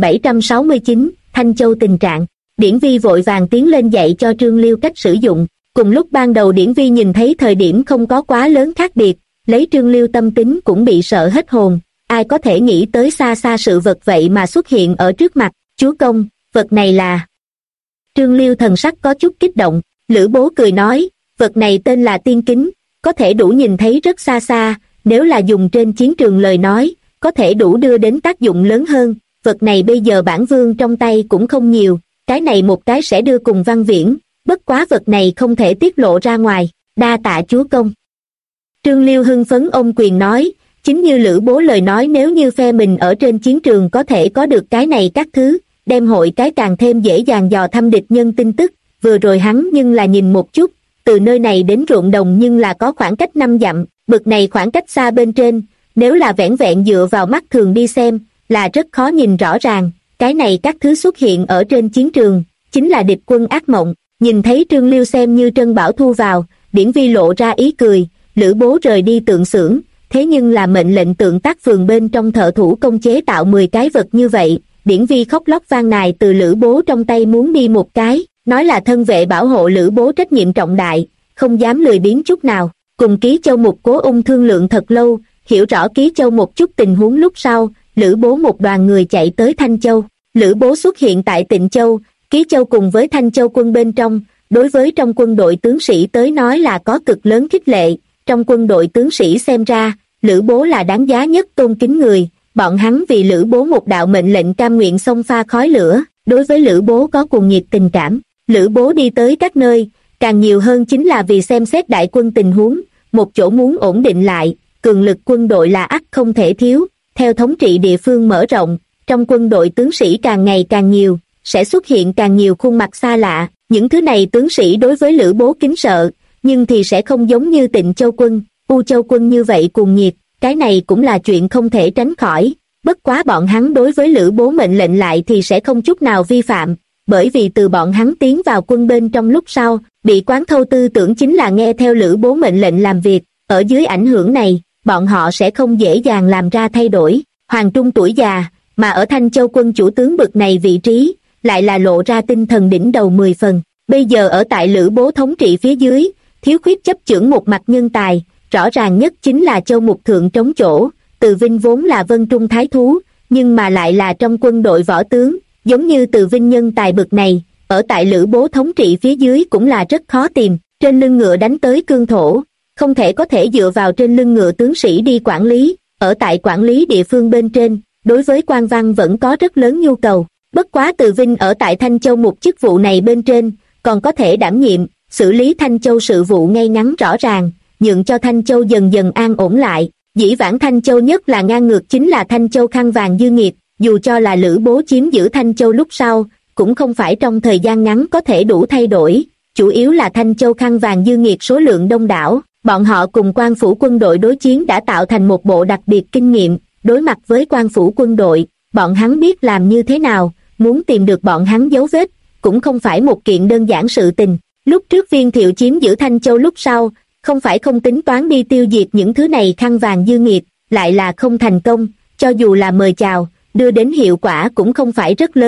1769, Thanh Châu tình trạng. Điển Vi vội vàng tiến lên dạy cho Trương Liêu cách sử dụng. Cùng lúc ban đầu Điển Vi nhìn thấy thời điểm không có quá lớn khác biệt, lấy Trương Liêu tâm tính cũng bị sợ hết hồn. Ai có thể nghĩ tới xa xa sự vật vậy mà xuất hiện ở trước mặt. Chúa công, vật này là... Trương Liêu thần sắc có chút kích động. Lữ Bố cười nói, vật này tên là tiên kính, có thể đủ nhìn thấy rất xa xa, nếu là dùng trên chiến trường lời nói, có thể đủ đưa đến tác dụng lớn hơn. Vật này bây giờ bản vương trong tay cũng không nhiều, cái này một cái sẽ đưa cùng Văn Viễn, bất quá vật này không thể tiết lộ ra ngoài, đa tạ chúa công. Trương Liêu hưng phấn ôm quyền nói, chính như Lữ Bố lời nói, nếu như phe mình ở trên chiến trường có thể có được cái này các thứ, đem hội cái càng thêm dễ dàng dò thăm địch nhân tin tức. Vừa rồi hắn nhưng là nhìn một chút, từ nơi này đến ruộng đồng nhưng là có khoảng cách 5 dặm, bực này khoảng cách xa bên trên, nếu là vẻn vẹn dựa vào mắt thường đi xem, là rất khó nhìn rõ ràng. Cái này các thứ xuất hiện ở trên chiến trường, chính là địch quân ác mộng. Nhìn thấy Trương Liêu xem như trân bảo thu vào, Điển Vi lộ ra ý cười. Lữ Bố rời đi tượng xưởng, thế nhưng là mệnh lệnh tượng tác phường bên trong thợ thủ công chế tạo 10 cái vật như vậy. Điển Vi khóc lóc van nài từ Lữ Bố trong tay muốn đi một cái, nói là thân vệ bảo hộ Lữ Bố trách nhiệm trọng đại, không dám lười biếng chút nào. Cùng Ký Châu Mục Cố Ung thương lượng thật lâu, hiểu rõ Ký Châu một chút tình huống lúc sau, Lữ Bố một đoàn người chạy tới Thanh Châu. Lữ Bố xuất hiện tại Tịnh Châu, Ký Châu cùng với Thanh Châu quân bên trong, đối với trong quân đội tướng sĩ tới nói là có cực lớn khích lệ. Trong quân đội tướng sĩ xem ra, Lữ Bố là đáng giá nhất tôn kính người, bọn hắn vì Lữ Bố một đạo mệnh lệnh cam nguyện xông pha khói lửa, đối với Lữ Bố có cuồng nhiệt tình cảm. Lữ Bố đi tới các nơi, càng nhiều hơn chính là vì xem xét đại quân tình huống, một chỗ muốn ổn định lại, cường lực quân đội là ắt không thể thiếu. Theo thống trị địa phương mở rộng, trong quân đội tướng sĩ càng ngày càng nhiều, sẽ xuất hiện càng nhiều khuôn mặt xa lạ. Những thứ này tướng sĩ đối với Lữ Bố kính sợ, nhưng thì sẽ không giống như Tịnh Châu quân, U Châu quân như vậy cuồng nhiệt. Cái này cũng là chuyện không thể tránh khỏi. Bất quá bọn hắn đối với Lữ Bố mệnh lệnh lại thì sẽ không chút nào vi phạm, bởi vì từ bọn hắn tiến vào quân bên trong lúc sau, bị quán thâu tư tưởng chính là nghe theo Lữ Bố mệnh lệnh làm việc. Ở dưới ảnh hưởng này, bọn họ sẽ không dễ dàng làm ra thay đổi. Hoàng Trung tuổi già, mà ở Thanh Châu quân chủ tướng bực này vị trí, lại là lộ ra tinh thần đỉnh đầu 10 phần. Bây giờ ở tại Lữ Bố thống trị phía dưới, thiếu khuyết chấp chưởng một mặt nhân tài, rõ ràng nhất chính là Châu Mục Thượng trống chỗ. Từ Vinh vốn là Vân Trung thái thú, nhưng mà lại là trong quân đội võ tướng, giống như Từ Vinh nhân tài bực này, ở tại Lữ Bố thống trị phía dưới cũng là rất khó tìm. Trên lưng ngựa đánh tới cương thổ, không thể có thể dựa vào trên lưng ngựa tướng sĩ đi quản lý. Ở tại quản lý địa phương bên trên, đối với quan văn vẫn có rất lớn nhu cầu. Bất quá Từ Vinh ở tại Thanh Châu một chức vụ này bên trên, còn có thể đảm nhiệm, xử lý Thanh Châu sự vụ ngay ngắn rõ ràng, nhượng cho Thanh Châu dần dần an ổn lại. Dĩ vãng Thanh Châu nhất là ngang ngược chính là Thanh Châu khăn vàng dư nghiệt, dù cho là Lữ Bố chiếm giữ Thanh Châu lúc sau, cũng không phải trong thời gian ngắn có thể đủ thay đổi, chủ yếu là Thanh Châu khăn vàng dư nghiệt số lượng đông đảo. Bọn họ cùng quan phủ quân đội đối chiến đã tạo thành một bộ đặc biệt kinh nghiệm, đối mặt với quan phủ quân đội, bọn hắn biết làm như thế nào, muốn tìm được bọn hắn dấu vết, cũng không phải một kiện đơn giản sự tình. Lúc trước Viên Thiệu chiếm giữ Thanh Châu lúc sau, không phải không tính toán đi tiêu diệt những thứ này khăn vàng dư nghiệt, lại là không thành công, cho dù là mời chào, đưa đến hiệu quả cũng không phải rất lớn.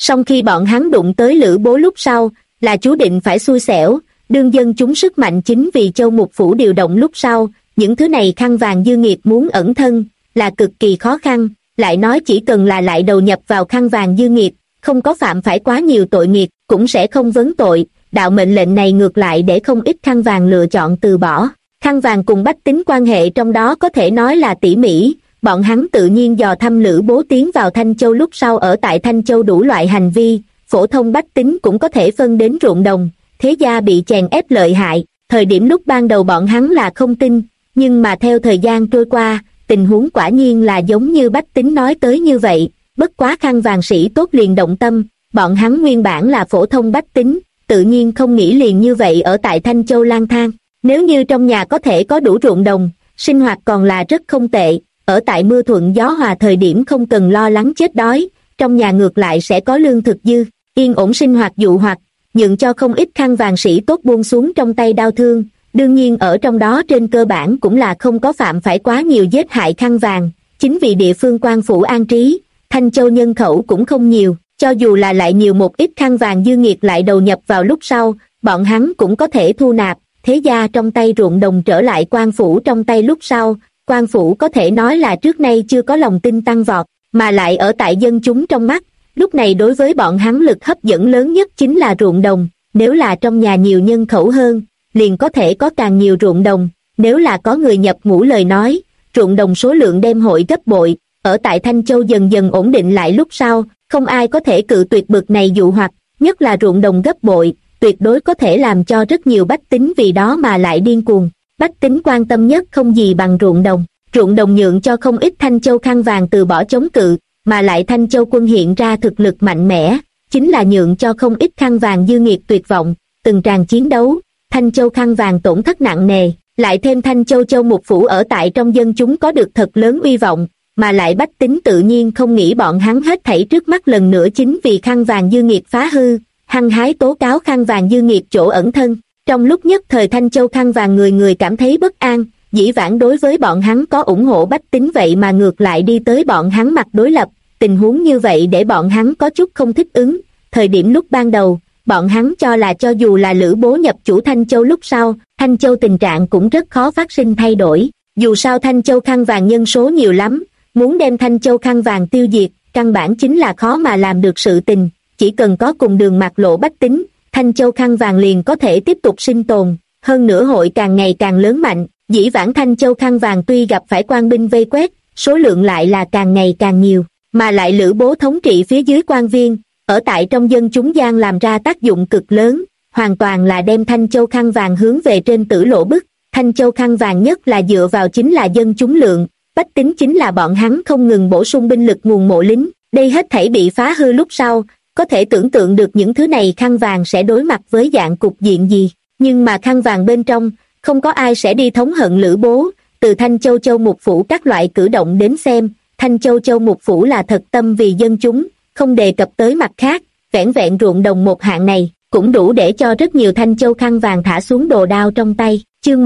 Song khi bọn hắn đụng tới Lữ Bố lúc sau, là chú định phải xui xẻo, đương dân chúng sức mạnh chính vì Châu Mục Phủ điều động lúc sau, những thứ này khăn vàng dư nghiệt muốn ẩn thân, là cực kỳ khó khăn, lại nói chỉ cần là lại đầu nhập vào khăn vàng dư nghiệt, không có phạm phải quá nhiều tội nghiệt, cũng sẽ không vấn tội, đạo mệnh lệnh này ngược lại để không ít khăn vàng lựa chọn từ bỏ. Khăn vàng cùng bách tính quan hệ trong đó có thể nói là tỉ mỉ, bọn hắn tự nhiên dò thăm Lữ Bố tiến vào Thanh Châu lúc sau ở tại Thanh Châu đủ loại hành vi, phổ thông bách tính cũng có thể phân đến ruộng đồng, thế gia bị chèn ép lợi hại, thời điểm lúc ban đầu bọn hắn là không tin, nhưng mà theo thời gian trôi qua, tình huống quả nhiên là giống như bách tính nói tới như vậy, bất quá khăn vàng sĩ tốt liền động tâm, bọn hắn nguyên bản là phổ thông bách tính, tự nhiên không nghĩ liền như vậy ở tại Thanh Châu lang thang, nếu như trong nhà có thể có đủ ruộng đồng, sinh hoạt còn là rất không tệ, ở tại mưa thuận gió hòa thời điểm không cần lo lắng chết đói, trong nhà ngược lại sẽ có lương thực dư, yên ổn sinh hoạt dụ hoặc, nhượng cho không ít khăn vàng sĩ tốt buông xuống trong tay đau thương, đương nhiên ở trong đó trên cơ bản cũng là không có phạm phải quá nhiều giết hại khăn vàng, chính vì địa phương quan phủ an trí, Thanh Châu nhân khẩu cũng không nhiều, cho dù là lại nhiều một ít khăn vàng dư nghiệt lại đầu nhập vào lúc sau, bọn hắn cũng có thể thu nạp, thế gia trong tay ruộng đồng trở lại quan phủ trong tay lúc sau, quan phủ có thể nói là trước nay chưa có lòng tin tăng vọt, mà lại ở tại dân chúng trong mắt, lúc này đối với bọn hắn lực hấp dẫn lớn nhất chính là ruộng đồng, nếu là trong nhà nhiều nhân khẩu hơn, liền có thể có càng nhiều ruộng đồng, nếu là có người nhập ngũ lời nói, ruộng đồng số lượng đem hội gấp bội, ở tại Thanh Châu dần dần ổn định lại lúc sau, không ai có thể cự tuyệt bực này dụ hoặc, nhất là ruộng đồng gấp bội, tuyệt đối có thể làm cho rất nhiều bách tính vì đó mà lại điên cuồng. Bách tính quan tâm nhất không gì bằng ruộng đồng nhượng cho không ít Thanh Châu khăn vàng từ bỏ chống cự, mà lại Thanh Châu quân hiện ra thực lực mạnh mẽ, chính là nhượng cho không ít khăn vàng dư nghiệt tuyệt vọng, từng tràng chiến đấu, Thanh Châu khăn vàng tổn thất nặng nề, lại thêm Thanh Châu Châu Mục Phủ ở tại trong dân chúng có được thật lớn uy vọng, mà lại bách tính tự nhiên không nghĩ bọn hắn hết thảy trước mắt lần nữa chính vì khăn vàng dư nghiệt phá hư, hăng hái tố cáo khăn vàng dư nghiệt chỗ ẩn thân. Trong lúc nhất thời Thanh Châu khăn vàng người người cảm thấy bất an, dĩ vãng đối với bọn hắn có ủng hộ bách tính vậy mà ngược lại đi tới bọn hắn mặt đối lập, tình huống như vậy để bọn hắn có chút không thích ứng. Thời điểm lúc ban đầu, bọn hắn cho là cho dù là Lữ Bố nhập chủ Thanh Châu lúc sau, Thanh Châu tình trạng cũng rất khó phát sinh thay đổi. Dù sao Thanh Châu khăn vàng nhân số nhiều lắm, muốn đem Thanh Châu khăn vàng tiêu diệt, căn bản chính là khó mà làm được sự tình, chỉ cần có cùng đường mạt lộ bách tính, Thanh Châu khăn vàng liền có thể tiếp tục sinh tồn, hơn nữa hội càng ngày càng lớn mạnh. Dĩ vãng Thanh Châu khăn vàng tuy gặp phải quan binh vây quét, số lượng lại là càng ngày càng nhiều, mà lại Lữ Bố thống trị phía dưới quan viên, ở tại trong dân chúng gian làm ra tác dụng cực lớn, hoàn toàn là đem Thanh Châu khăn vàng hướng về trên tử lộ bức. Thanh Châu khăn vàng nhất là dựa vào chính là dân chúng lượng, bách tính chính là bọn hắn không ngừng bổ sung binh lực nguồn mộ lính, đây hết thảy bị phá hư lúc sau, có thể tưởng tượng được những thứ này khăn vàng sẽ đối mặt với dạng cục diện gì, nhưng mà khăn vàng bên trong, không có ai sẽ đi thống hận Lữ Bố, từ Thanh Châu Châu Mục Phủ các loại cử động đến xem, Thanh Châu Châu Mục Phủ là thật tâm vì dân chúng, không đề cập tới mặt khác, vẻn vẹn ruộng đồng một hạng này, cũng đủ để cho rất nhiều Thanh Châu khăn vàng thả xuống đồ đao trong tay. Chương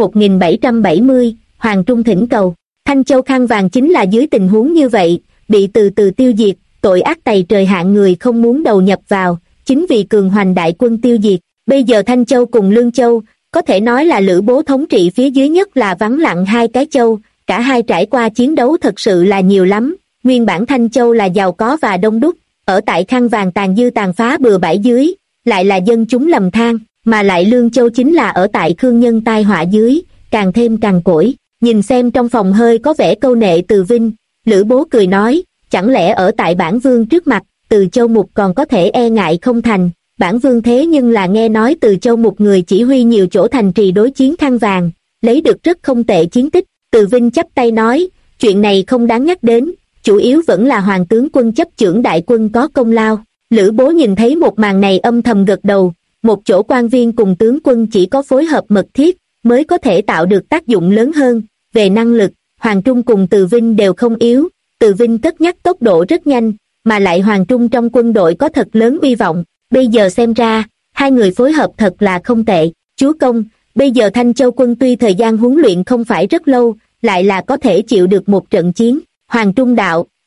1770, Hoàng Trung thỉnh cầu. Thanh Châu khăn vàng chính là dưới tình huống như vậy, bị từ từ tiêu diệt, tội ác tày trời hạng người không muốn đầu nhập vào, chính vì cường hoành đại quân tiêu diệt. Bây giờ Thanh Châu cùng Lương Châu, có thể nói là Lữ Bố thống trị phía dưới nhất là vắng lặng hai cái châu, cả hai trải qua chiến đấu thật sự là nhiều lắm. Nguyên bản Thanh Châu là giàu có và đông đúc, ở tại khăn vàng tàn dư tàn phá bừa bãi dưới, lại là dân chúng lầm than, mà lại Lương Châu chính là ở tại khương nhân tai họa dưới, càng thêm cằn cỗi. Nhìn xem trong phòng hơi có vẻ câu nệ Từ Vinh, Lữ Bố cười nói, chẳng lẽ ở tại bản vương trước mặt, Từ Châu Mục còn có thể e ngại không thành, bản vương thế nhưng là nghe nói Từ Châu Mục người chỉ huy nhiều chỗ thành trì đối chiến khăn vàng, lấy được rất không tệ chiến tích. Từ Vinh chắp tay nói, chuyện này không đáng nhắc đến, chủ yếu vẫn là hoàng tướng quân chấp chưởng đại quân có công lao. Lữ Bố nhìn thấy một màn này âm thầm gật đầu, một chỗ quan viên cùng tướng quân chỉ có phối hợp mật thiết, mới có thể tạo được tác dụng lớn hơn. Về năng lực, Hoàng Trung cùng Từ Vinh đều không yếu, Từ Vinh cất nhắc tốc độ rất nhanh, mà lại Hoàng Trung trong quân đội có thật lớn uy vọng, bây giờ xem ra, hai người phối hợp thật là không tệ. Chúa công, bây giờ Thanh Châu quân tuy thời gian huấn luyện không phải rất lâu, lại là có thể chịu được một trận chiến. Hoàng Trung đạo,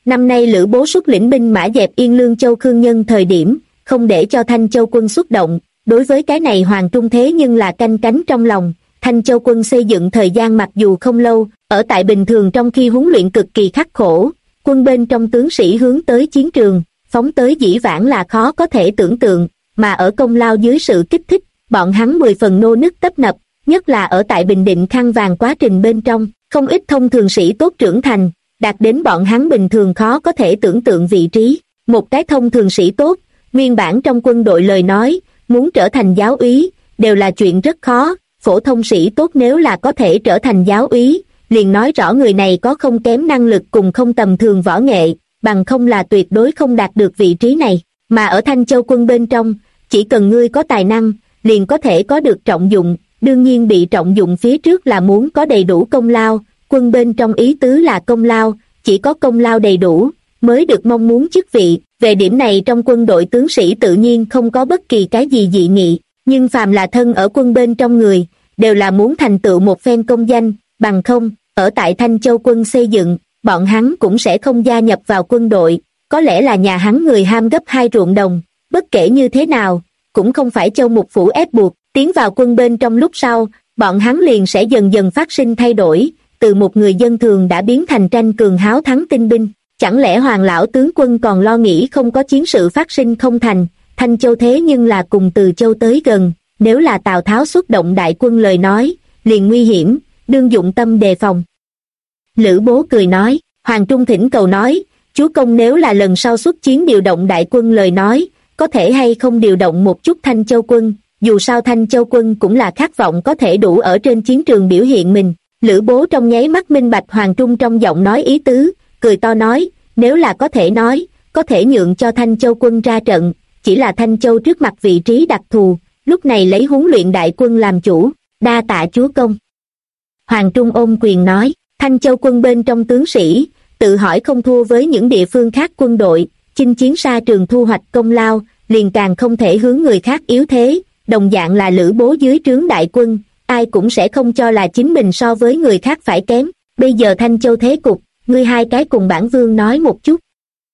Năm nay Lữ Bố xuất lĩnh binh mã dẹp Yên Lương Châu Khương Nhân thời điểm, không để cho Thanh Châu quân xuất động, đối với cái này Hoàng Trung thế nhưng là canh cánh trong lòng. Thanh Châu quân xây dựng thời gian mặc dù không lâu, ở tại bình thường trong khi huấn luyện cực kỳ khắc khổ, quân bên trong tướng sĩ hướng tới chiến trường, phóng tới dĩ vãng là khó có thể tưởng tượng, mà ở công lao dưới sự kích thích, bọn hắn 10 phần nô nức tấp nập, nhất là ở tại Bình Định khăn vàng quá trình bên trong, không ít thông thường sĩ tốt trưởng thành, đạt đến bọn hắn bình thường khó có thể tưởng tượng vị trí. Một cái thông thường sĩ tốt, nguyên bản trong quân đội lời nói, muốn trở thành giáo úy, đều là chuyện rất khó, phổ thông sĩ tốt nếu là có thể trở thành giáo úy, liền nói rõ người này có không kém năng lực cùng không tầm thường võ nghệ, bằng không là tuyệt đối không đạt được vị trí này. Mà ở Thanh Châu quân bên trong, chỉ cần ngươi có tài năng, liền có thể có được trọng dụng, đương nhiên bị trọng dụng phía trước là muốn có đầy đủ công lao, quân bên trong ý tứ là công lao, chỉ có công lao đầy đủ, mới được mong muốn chức vị. Về điểm này trong quân đội tướng sĩ tự nhiên không có bất kỳ cái gì dị nghị, nhưng phàm là thân ở quân bên trong người, đều là muốn thành tựu một phen công danh, bằng không, ở tại Thanh Châu quân xây dựng, bọn hắn cũng sẽ không gia nhập vào quân đội, có lẽ là nhà hắn người ham gấp 2 ruộng đồng, bất kể như thế nào, cũng không phải Châu Mục Phủ ép buộc, tiến vào quân bên trong lúc sau, bọn hắn liền sẽ dần dần phát sinh thay đổi, từ một người dân thường đã biến thành tranh cường háo thắng tinh binh. Chẳng lẽ Hoàng lão tướng quân còn lo nghĩ không có chiến sự phát sinh không thành, Thanh Châu thế nhưng là cùng Từ Châu tới gần, nếu là Tào Tháo xuất động đại quân lời nói, liền nguy hiểm, đương dụng tâm đề phòng. Lữ Bố cười nói, Hoàng Trung thỉnh cầu nói, chúa công nếu là lần sau xuất chiến điều động đại quân lời nói, có thể hay không điều động một chút Thanh Châu quân, dù sao Thanh Châu quân cũng là khát vọng có thể đủ ở trên chiến trường biểu hiện mình. Lữ Bố trong nháy mắt minh bạch Hoàng Trung trong giọng nói ý tứ, cười to nói, nếu là có thể nói, có thể nhượng cho Thanh Châu quân ra trận, chỉ là Thanh Châu trước mặt vị trí đặc thù, lúc này lấy huấn luyện đại quân làm chủ, đa tạ chúa công. Hoàng Trung ôm quyền nói, Thanh Châu quân bên trong tướng sĩ, tự hỏi không thua với những địa phương khác quân đội, chinh chiến xa trường thu hoạch công lao, liền càng không thể hướng người khác yếu thế, đồng dạng là Lữ Bố dưới trướng đại quân, ai cũng sẽ không cho là chính mình so với người khác phải kém, bây giờ Thanh Châu thế cục, ngươi hai cái cùng bản vương nói một chút.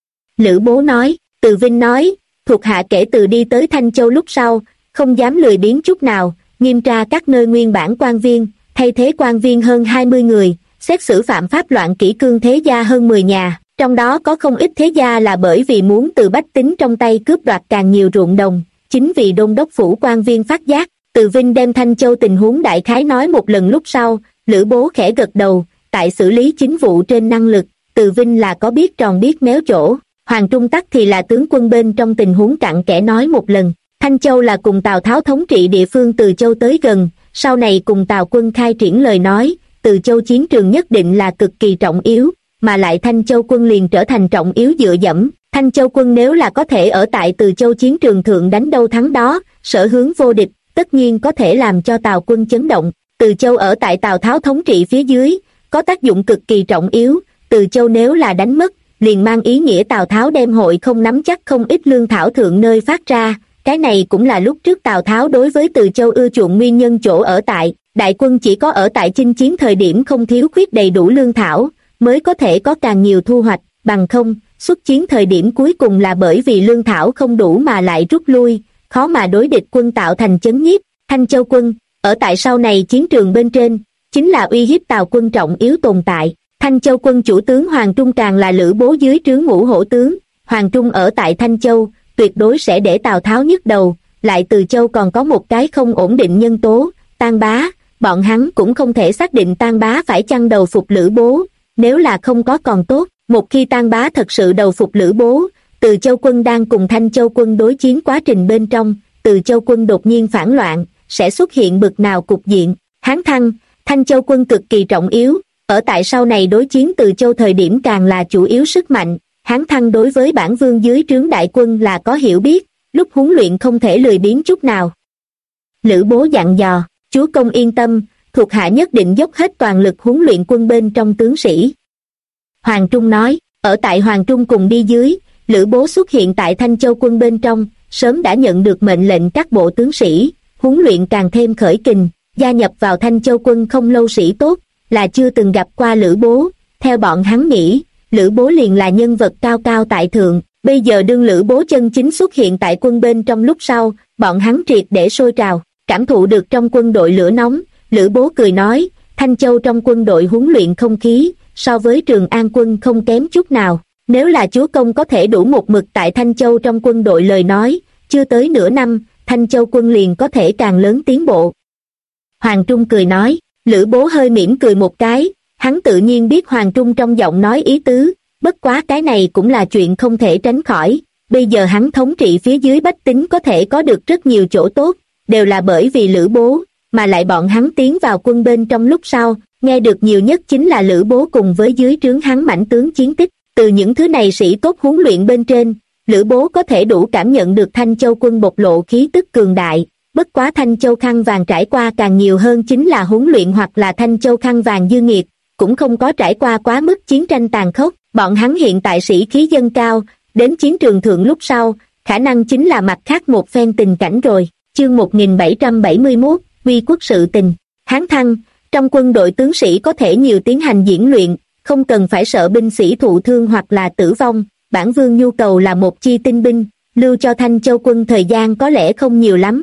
Lữ Bố nói, Từ Vinh nói, thuộc hạ kể từ đi tới Thanh Châu lúc sau, không dám lười biếng chút nào, nghiêm tra các nơi nguyên bản quan viên, thay thế quan viên hơn 20 người, xét xử phạm pháp loạn kỷ cương thế gia hơn 10 nhà, trong đó có không ít thế gia là bởi vì muốn từ bách tính trong tay cướp đoạt càng nhiều ruộng đồng, chính vì đôn đốc phủ quan viên phát giác. Từ Vinh đem Thanh Châu tình huống đại khái nói một lần lúc sau, Lữ Bố khẽ gật đầu, tại xử lý chính vụ trên năng lực, Từ Vinh là có biết tròn biết méo chỗ, Hoàng Trung tắc thì là tướng quân bên trong tình huống cặn kẽ nói một lần. Thanh Châu là cùng Tào Tháo thống trị địa phương Từ Châu tới gần, sau này cùng Tào quân khai triển lời nói, Từ Châu chiến trường nhất định là cực kỳ trọng yếu, mà lại Thanh Châu quân liền trở thành trọng yếu dựa dẫm. Thanh Châu quân nếu là có thể ở tại Từ Châu chiến trường thượng đánh đâu thắng đó, sở hướng vô địch, tất nhiên có thể làm cho Tào quân chấn động. Từ Châu ở tại Tào Tháo thống trị phía dưới, có tác dụng cực kỳ trọng yếu, Từ Châu nếu là đánh mất, liền mang ý nghĩa Tào Tháo đem hội không nắm chắc không ít lương thảo thượng nơi phát ra, cái này cũng là lúc trước Tào Tháo đối với Từ Châu ưa chuộng nguyên nhân chỗ ở tại, đại quân chỉ có ở tại chinh chiến thời điểm không thiếu khuyết đầy đủ lương thảo, mới có thể có càng nhiều thu hoạch, bằng không, xuất chiến thời điểm cuối cùng là bởi vì lương thảo không đủ mà lại rút lui, khó mà đối địch quân tạo thành chấn nhiếp. Thanh Châu quân, ở tại sau này chiến trường bên trên, chính là uy hiếp Tào quân trọng yếu tồn tại. Thanh Châu quân chủ tướng Hoàng Trung càng là Lữ Bố dưới trướng ngũ hổ tướng, Hoàng Trung ở tại Thanh Châu, tuyệt đối sẽ để Tào Tháo nhức đầu, lại Từ Châu còn có một cái không ổn định nhân tố, Tang Bá, bọn hắn cũng không thể xác định Tang Bá phải chăng đầu phục Lữ Bố, nếu là không có còn tốt, một khi Tang Bá thật sự đầu phục Lữ Bố, Từ Châu quân đang cùng Thanh Châu quân đối chiến quá trình bên trong, Từ Châu quân đột nhiên phản loạn, sẽ xuất hiện bực nào cục diện. Hán Thăng, Thanh Châu quân cực kỳ trọng yếu, ở tại sau này đối chiến Từ Châu thời điểm càng là chủ yếu sức mạnh. Hán Thăng đối với bản vương dưới trướng đại quân là có hiểu biết, lúc huấn luyện không thể lười biếng chút nào. Lữ Bố dặn dò, chúa công yên tâm, thuộc hạ nhất định dốc hết toàn lực huấn luyện quân bên trong tướng sĩ. Hoàng Trung nói, ở tại Hoàng Trung cùng đi dưới, Lữ Bố xuất hiện tại Thanh Châu quân bên trong, sớm đã nhận được mệnh lệnh các bộ tướng sĩ, huấn luyện càng thêm khởi kình, gia nhập vào Thanh Châu quân không lâu sĩ tốt, là chưa từng gặp qua Lữ Bố, theo bọn hắn nghĩ, Lữ Bố liền là nhân vật cao cao tại thượng. Bây giờ đương Lữ Bố chân chính xuất hiện tại quân bên trong lúc sau, bọn hắn triệt để sôi trào, cảm thụ được trong quân đội lửa nóng. Lữ Bố cười nói, Thanh Châu trong quân đội huấn luyện không khí, so với Trường An quân không kém chút nào. Nếu là chúa công có thể đủ một mực tại Thanh Châu trong quân đội lời nói, chưa tới nửa năm, Thanh Châu quân liền có thể càng lớn tiến bộ. Hoàng Trung cười nói, Lữ Bố hơi mỉm cười một cái, hắn tự nhiên biết Hoàng Trung trong giọng nói ý tứ, bất quá cái này cũng là chuyện không thể tránh khỏi. Bây giờ hắn thống trị phía dưới bách tính có thể có được rất nhiều chỗ tốt, đều là bởi vì Lữ Bố, mà lại bọn hắn tiến vào quân bên trong lúc sau, nghe được nhiều nhất chính là Lữ Bố cùng với dưới trướng hắn mãnh tướng chiến tích. Từ những thứ này sĩ tốt huấn luyện bên trên, Lữ Bố có thể đủ cảm nhận được Thanh Châu quân bộc lộ khí tức cường đại. Bất quá Thanh Châu khăn vàng trải qua càng nhiều hơn chính là huấn luyện hoặc là Thanh Châu khăn vàng dư nghiệt, cũng không có trải qua quá mức chiến tranh tàn khốc. Bọn hắn hiện tại sĩ khí dâng cao, đến chiến trường thượng lúc sau, khả năng chính là mặt khác một phen tình cảnh rồi. Chương 1771, Uy quốc sự tình. Hán thăng, trong quân đội tướng sĩ có thể nhiều tiến hành diễn luyện, không cần phải sợ binh sĩ thụ thương hoặc là tử vong. Bản vương nhu cầu là một chi tinh binh, lưu cho Thanh Châu quân thời gian có lẽ không nhiều lắm.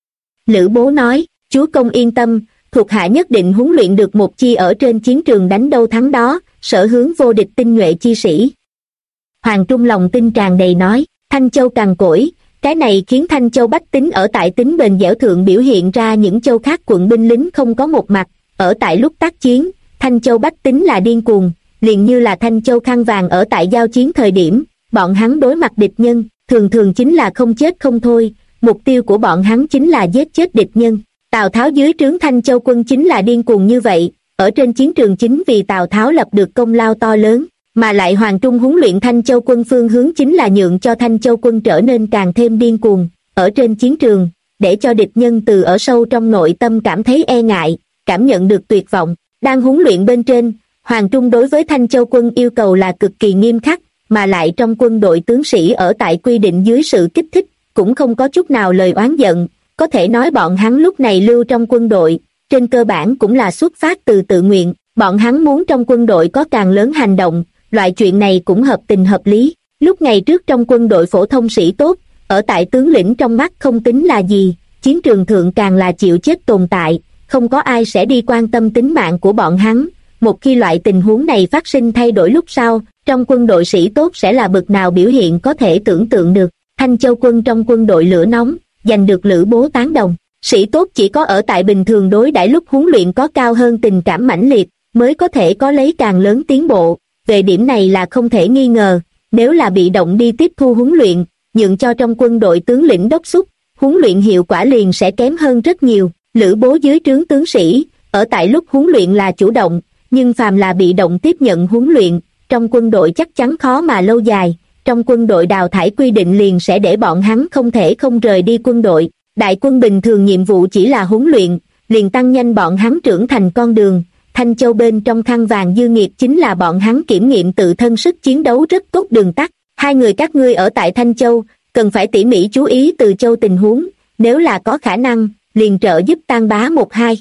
Lữ Bố nói, chúa công yên tâm, thuộc hạ nhất định huấn luyện được một chi ở trên chiến trường đánh đâu thắng đó, sở hướng vô địch tinh nhuệ chi sĩ. Hoàng Trung lòng tin tràn đầy nói, Thanh Châu cằn cỗi, cái này khiến Thanh Châu bách tính ở tại tính bền dẻo thượng biểu hiện ra những châu khác quận binh lính không có một mặt. Ở tại lúc tác chiến, Thanh Châu bách tính là điên cuồng, liền như là Thanh Châu khăn vàng ở tại giao chiến thời điểm, bọn hắn đối mặt địch nhân, thường thường chính là không chết không thôi, mục tiêu của bọn hắn chính là giết chết địch nhân. Tào Tháo dưới trướng Thanh Châu quân chính là điên cuồng như vậy, ở trên chiến trường chính vì Tào Tháo lập được công lao to lớn, mà lại Hoàng Trung huấn luyện Thanh Châu quân phương hướng chính là nhượng cho Thanh Châu quân trở nên càng thêm điên cuồng, ở trên chiến trường, để cho địch nhân từ ở sâu trong nội tâm cảm thấy e ngại, cảm nhận được tuyệt vọng. Đang huấn luyện bên trên, Hoàng Trung đối với Thanh Châu quân yêu cầu là cực kỳ nghiêm khắc, mà lại trong quân đội tướng sĩ ở tại quy định dưới sự kích thích, cũng không có chút nào lời oán giận, có thể nói bọn hắn lúc này lưu trong quân đội, trên cơ bản cũng là xuất phát từ tự nguyện, bọn hắn muốn trong quân đội có càng lớn hành động, loại chuyện này cũng hợp tình hợp lý. Lúc ngày trước trong quân đội phổ thông sĩ tốt, ở tại tướng lĩnh trong mắt không tính là gì, chiến trường thượng càng là chịu chết tồn tại, không có ai sẽ đi quan tâm tính mạng của bọn hắn. Một khi loại tình huống này phát sinh thay đổi lúc sau, trong quân đội sĩ tốt sẽ là bực nào biểu hiện có thể tưởng tượng được. Thanh Châu quân trong quân đội lửa nóng, giành được Lữ Bố tán đồng. Sĩ tốt chỉ có ở tại bình thường đối đãi lúc huấn luyện có cao hơn tình cảm mãnh liệt, mới có thể có lấy càng lớn tiến bộ. Về điểm này là không thể nghi ngờ, nếu là bị động đi tiếp thu huấn luyện, nhượng cho trong quân đội tướng lĩnh đốc thúc, huấn luyện hiệu quả liền sẽ kém hơn rất nhiều. Lữ Bố dưới trướng tướng sĩ, ở tại lúc huấn luyện là chủ động, nhưng phàm là bị động tiếp nhận huấn luyện, trong quân đội chắc chắn khó mà lâu dài. Trong quân đội đào thải quy định liền sẽ để bọn hắn không thể không rời đi quân đội. Đại quân bình thường nhiệm vụ chỉ là huấn luyện, liền tăng nhanh bọn hắn trưởng thành con đường. Thanh Châu bên trong khăn vàng dư nghiệt chính là bọn hắn kiểm nghiệm tự thân sức chiến đấu rất tốt đường tắt. Hai người các ngươi ở tại Thanh Châu, cần phải tỉ mỉ chú ý Từ Châu tình huống, nếu là có khả năng, liền trợ giúp Tang Bá một hai.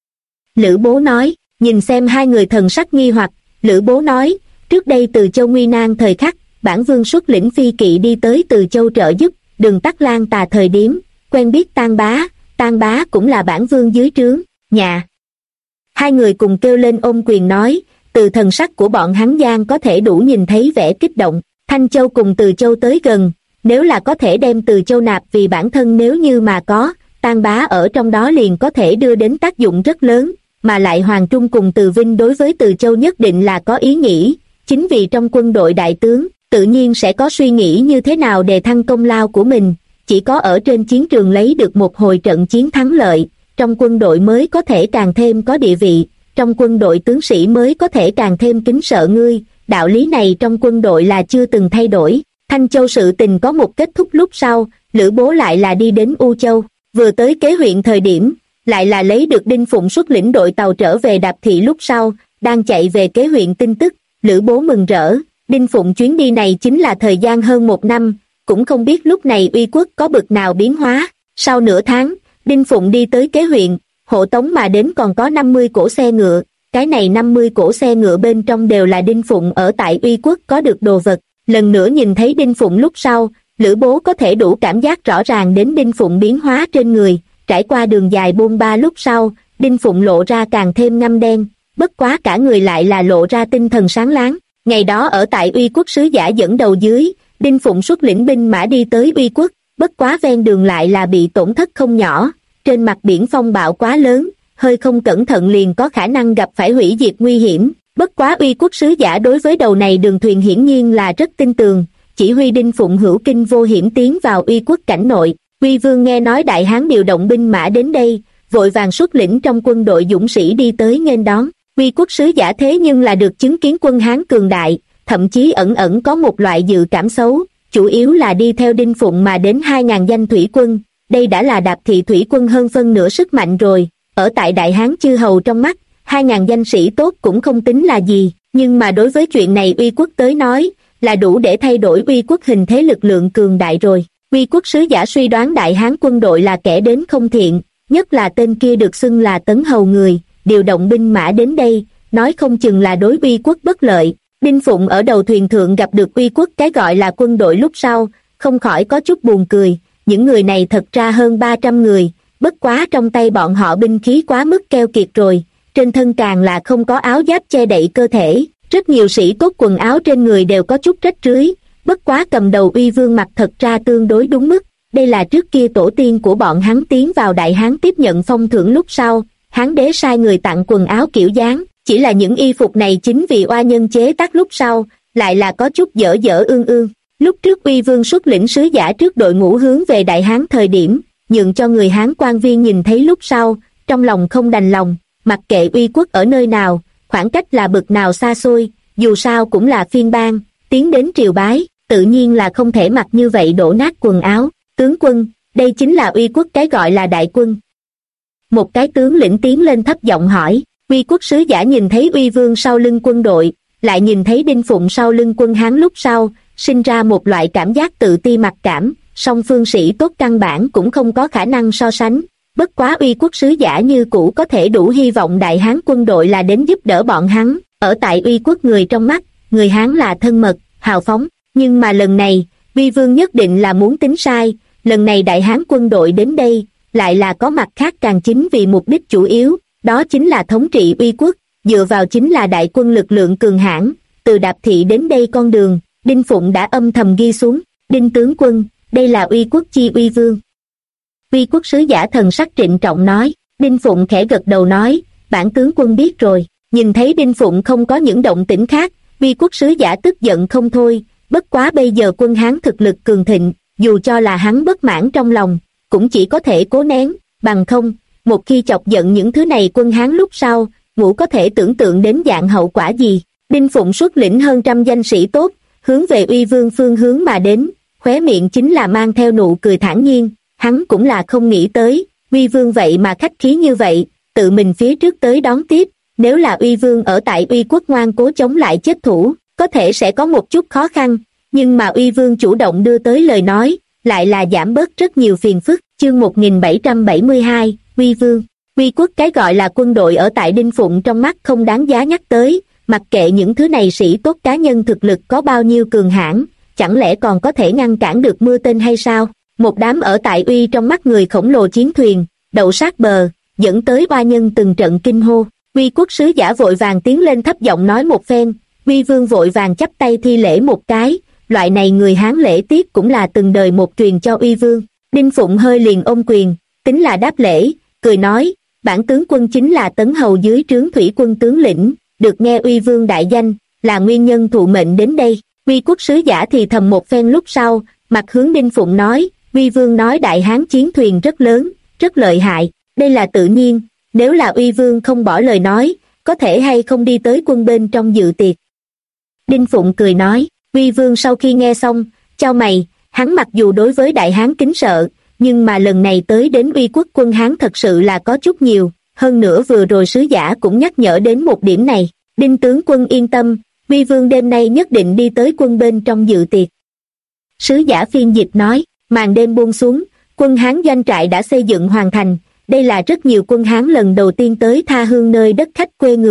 Lữ Bố nói, nhìn xem hai người thần sắc nghi hoặc, Lữ Bố nói, trước đây Từ Châu nguy nan thời khắc, bản vương xuất lĩnh phi kỵ đi tới Từ Châu trợ giúp, đường tắt lan tà thời điểm, quen biết Tang Bá cũng là bản vương dưới trướng, nhà. Hai người cùng kêu lên ôm quyền nói, từ thần sắc của bọn hắn gian có thể đủ nhìn thấy vẻ kích động. Thanh Châu cùng Từ Châu tới gần, nếu là có thể đem Từ Châu nạp vì bản thân, nếu như mà có Tang Bá ở trong đó liền có thể đưa đến tác dụng rất lớn, mà lại Hoàng Trung cùng Từ Vinh đối với Từ Châu nhất định là có ý nghĩ, chính vì trong quân đội đại tướng, tự nhiên sẽ có suy nghĩ như thế nào đề thăng công lao của mình, chỉ có ở trên chiến trường lấy được một hồi trận chiến thắng lợi, trong quân đội mới có thể càng thêm có địa vị, trong quân đội tướng sĩ mới có thể càng thêm kính sợ ngươi, đạo lý này trong quân đội là chưa từng thay đổi. Thanh Châu sự tình có một kết thúc lúc sau, Lữ Bố lại là đi đến U Châu, vừa tới Kế huyện thời điểm, lại là lấy được Đinh Phụng xuất lĩnh đội tàu trở về Đạp Thị lúc sau, đang chạy về Kế huyện tin tức, Lữ Bố mừng rỡ, Đinh Phụng chuyến đi này chính là thời gian hơn 1 năm, cũng không biết lúc này uy quốc có bực nào biến hóa. Sau nửa tháng, Đinh Phụng đi tới Kế huyện, hộ tống mà đến còn có 50 cỗ xe ngựa, cái này 50 cỗ xe ngựa bên trong đều là Đinh Phụng ở tại Uy Quốc có được đồ vật. Lần nữa nhìn thấy Đinh Phụng lúc sau, Lữ Bố có thể đủ cảm giác rõ ràng đến Đinh Phụng biến hóa trên người. Trải qua đường dài bôn ba lúc sau, Đinh Phụng lộ ra càng thêm ngăm đen, bất quá cả người lại là lộ ra tinh thần sáng láng. Ngày đó ở tại Uy Quốc sứ giả dẫn đầu dưới, Đinh Phụng xuất lĩnh binh mã đi tới Uy Quốc, bất quá ven đường lại là bị tổn thất không nhỏ, trên mặt biển phong bạo quá lớn, hơi không cẩn thận liền có khả năng gặp phải hủy diệt nguy hiểm. Bất quá Uy Quốc sứ giả đối với đầu này đường thuyền hiển nhiên là rất tin tường, chỉ huy Đinh Phụng hữu kinh vô hiểm tiến vào Uy Quốc cảnh nội. Uy Vương nghe nói Đại Hán điều động binh mã đến đây, vội vàng xuất lĩnh trong quân đội dũng sĩ đi tới nghênh đón. Uy Quốc sứ giả thế nhưng là được chứng kiến quân Hán cường đại, thậm chí ẩn ẩn có một loại dự cảm xấu, chủ yếu là đi theo Đinh Phụng mà đến 2.000 danh thủy quân, đây đã là đạp thị thủy quân hơn phân nửa sức mạnh rồi. Ở tại Đại Hán chư hầu trong mắt, 2.000 danh sĩ tốt cũng không tính là gì, nhưng mà đối với chuyện này Uy Quốc tới nói, là đủ để thay đổi Uy Quốc hình thế lực lượng cường đại rồi. Uy Quốc sứ giả suy đoán Đại Hán quân đội là kẻ đến không thiện, nhất là tên kia được xưng là Tấn Hầu người, điều động binh mã đến đây, nói không chừng là đối Uy Quốc bất lợi. Đinh Phụng ở đầu thuyền thượng gặp được Uy Quốc cái gọi là quân đội lúc sau, không khỏi có chút buồn cười, những người này thật ra hơn 300 người, bất quá trong tay bọn họ binh khí quá mức keo kiệt rồi, trên thân càng là không có áo giáp che đậy cơ thể, rất nhiều sĩ tốt quần áo trên người đều có chút rách rưới, bất quá cầm đầu Uy Vương mặt thật ra tương đối đúng mức, đây là trước kia tổ tiên của bọn hắn tiến vào Đại Hán tiếp nhận phong thưởng lúc sau, Hán đế sai người tặng quần áo kiểu dáng, chỉ là những y phục này chính vì oa nhân chế tác lúc sau, lại là có chút dở dở ương ương. Lúc trước Uy Vương xuất lĩnh sứ giả trước đội ngũ hướng về Đại Hán thời điểm, nhượng cho người Hán quan viên nhìn thấy lúc sau, trong lòng không đành lòng, mặc kệ Uy Quốc ở nơi nào, khoảng cách là bực nào xa xôi, dù sao cũng là phiên bang, tiến đến triều bái, tự nhiên là không thể mặc như vậy đổ nát quần áo. Tướng quân, đây chính là Uy Quốc cái gọi là đại quân. Một cái tướng lĩnh tiến lên thấp giọng hỏi. Uy Quốc sứ giả nhìn thấy Uy Vương sau lưng quân đội, lại nhìn thấy Đinh Phụng sau lưng quân Hán lúc sau, sinh ra một loại cảm giác tự ti mặc cảm, song phương sĩ tốt căn bản cũng không có khả năng so sánh. Bất quá Uy Quốc sứ giả như cũ có thể đủ hy vọng Đại Hán quân đội là đến giúp đỡ bọn hắn. Ở tại Uy Quốc người trong mắt, người Hán là thân mật, hào phóng, nhưng mà lần này, Uy Vương nhất định là muốn tính sai, lần này Đại Hán quân đội đến đây, lại là có mặt khác càng chính vì mục đích chủ yếu, đó chính là thống trị Uy Quốc, dựa vào chính là đại quân lực lượng cường hãn. Từ Đạp Thị đến đây con đường, Đinh Phụng đã âm thầm ghi xuống, Đinh tướng quân, đây là Uy Quốc chi Uy Vương. Uy Quốc sứ giả thần sắc trịnh trọng nói. Đinh Phụng khẽ gật đầu nói, bản tướng quân biết rồi. Nhìn thấy Đinh Phụng không có những động tĩnh khác, Uy Quốc sứ giả tức giận không thôi, bất quá bây giờ quân Hán thực lực cường thịnh, dù cho là hắn bất mãn trong lòng, cũng chỉ có thể cố nén, bằng không, một khi chọc giận những thứ này quân Hán lúc sau, ngũ có thể tưởng tượng đến dạng hậu quả gì. Đinh Phụng xuất lĩnh hơn trăm danh sĩ tốt, hướng về Uy Vương phương hướng mà đến, khóe miệng chính là mang theo nụ cười thản nhiên, hắn cũng là không nghĩ tới, Uy Vương vậy mà khách khí như vậy, tự mình phía trước tới đón tiếp, nếu là Uy Vương ở tại Uy Quốc ngoan cố chống lại chết thủ, có thể sẽ có một chút khó khăn, nhưng mà Uy Vương chủ động đưa tới lời nói, lại là giảm bớt rất nhiều phiền phức. Chương 1772, Uy Vương. Uy Quốc cái gọi là quân đội ở tại Đinh Phụng trong mắt không đáng giá nhắc tới, mặc kệ những thứ này sĩ tốt cá nhân thực lực có bao nhiêu cường hãn, chẳng lẽ còn có thể ngăn cản được mưa tên hay sao? Một đám ở tại Uy trong mắt người khổng lồ chiến thuyền, đậu sát bờ, dẫn tới oa nhân từng trận kinh hô. Uy Quốc sứ giả vội vàng tiến lên thấp giọng nói một phen, Uy Vương vội vàng chắp tay thi lễ một cái, loại này người Hán lễ tiết cũng là từng đời một truyền cho Uy Vương. Đinh Phụng hơi liền ôm quyền, tính là đáp lễ, cười nói, bản tướng quân chính là Tấn Hầu dưới trướng thủy quân tướng lĩnh, được nghe Uy Vương đại danh, là nguyên nhân thụ mệnh đến đây. Uy Quốc sứ giả thì thầm một phen lúc sau, mặt hướng Đinh Phụng nói, Uy Vương nói Đại Hán chiến thuyền rất lớn, rất lợi hại, đây là tự nhiên, nếu là Uy Vương không bỏ lời nói, có thể hay không đi tới quân bên trong dự tiệc. Đinh Phụng cười nói, Uy Vương sau khi nghe xong, chau mày, hắn mặc dù đối với Đại Hán kính sợ, nhưng mà lần này tới đến Uy Quốc quân Hán thật sự là có chút nhiều, hơn nữa vừa rồi sứ giả cũng nhắc nhở đến một điểm này. Đinh tướng quân yên tâm, Uy Vương đêm nay nhất định đi tới quân bên trong dự tiệc. Sứ giả phiên dịch nói, màn đêm buông xuống, quân Hán doanh trại đã xây dựng hoàn thành, đây là rất nhiều quân Hán lần đầu tiên tới tha hương nơi đất khách quê người,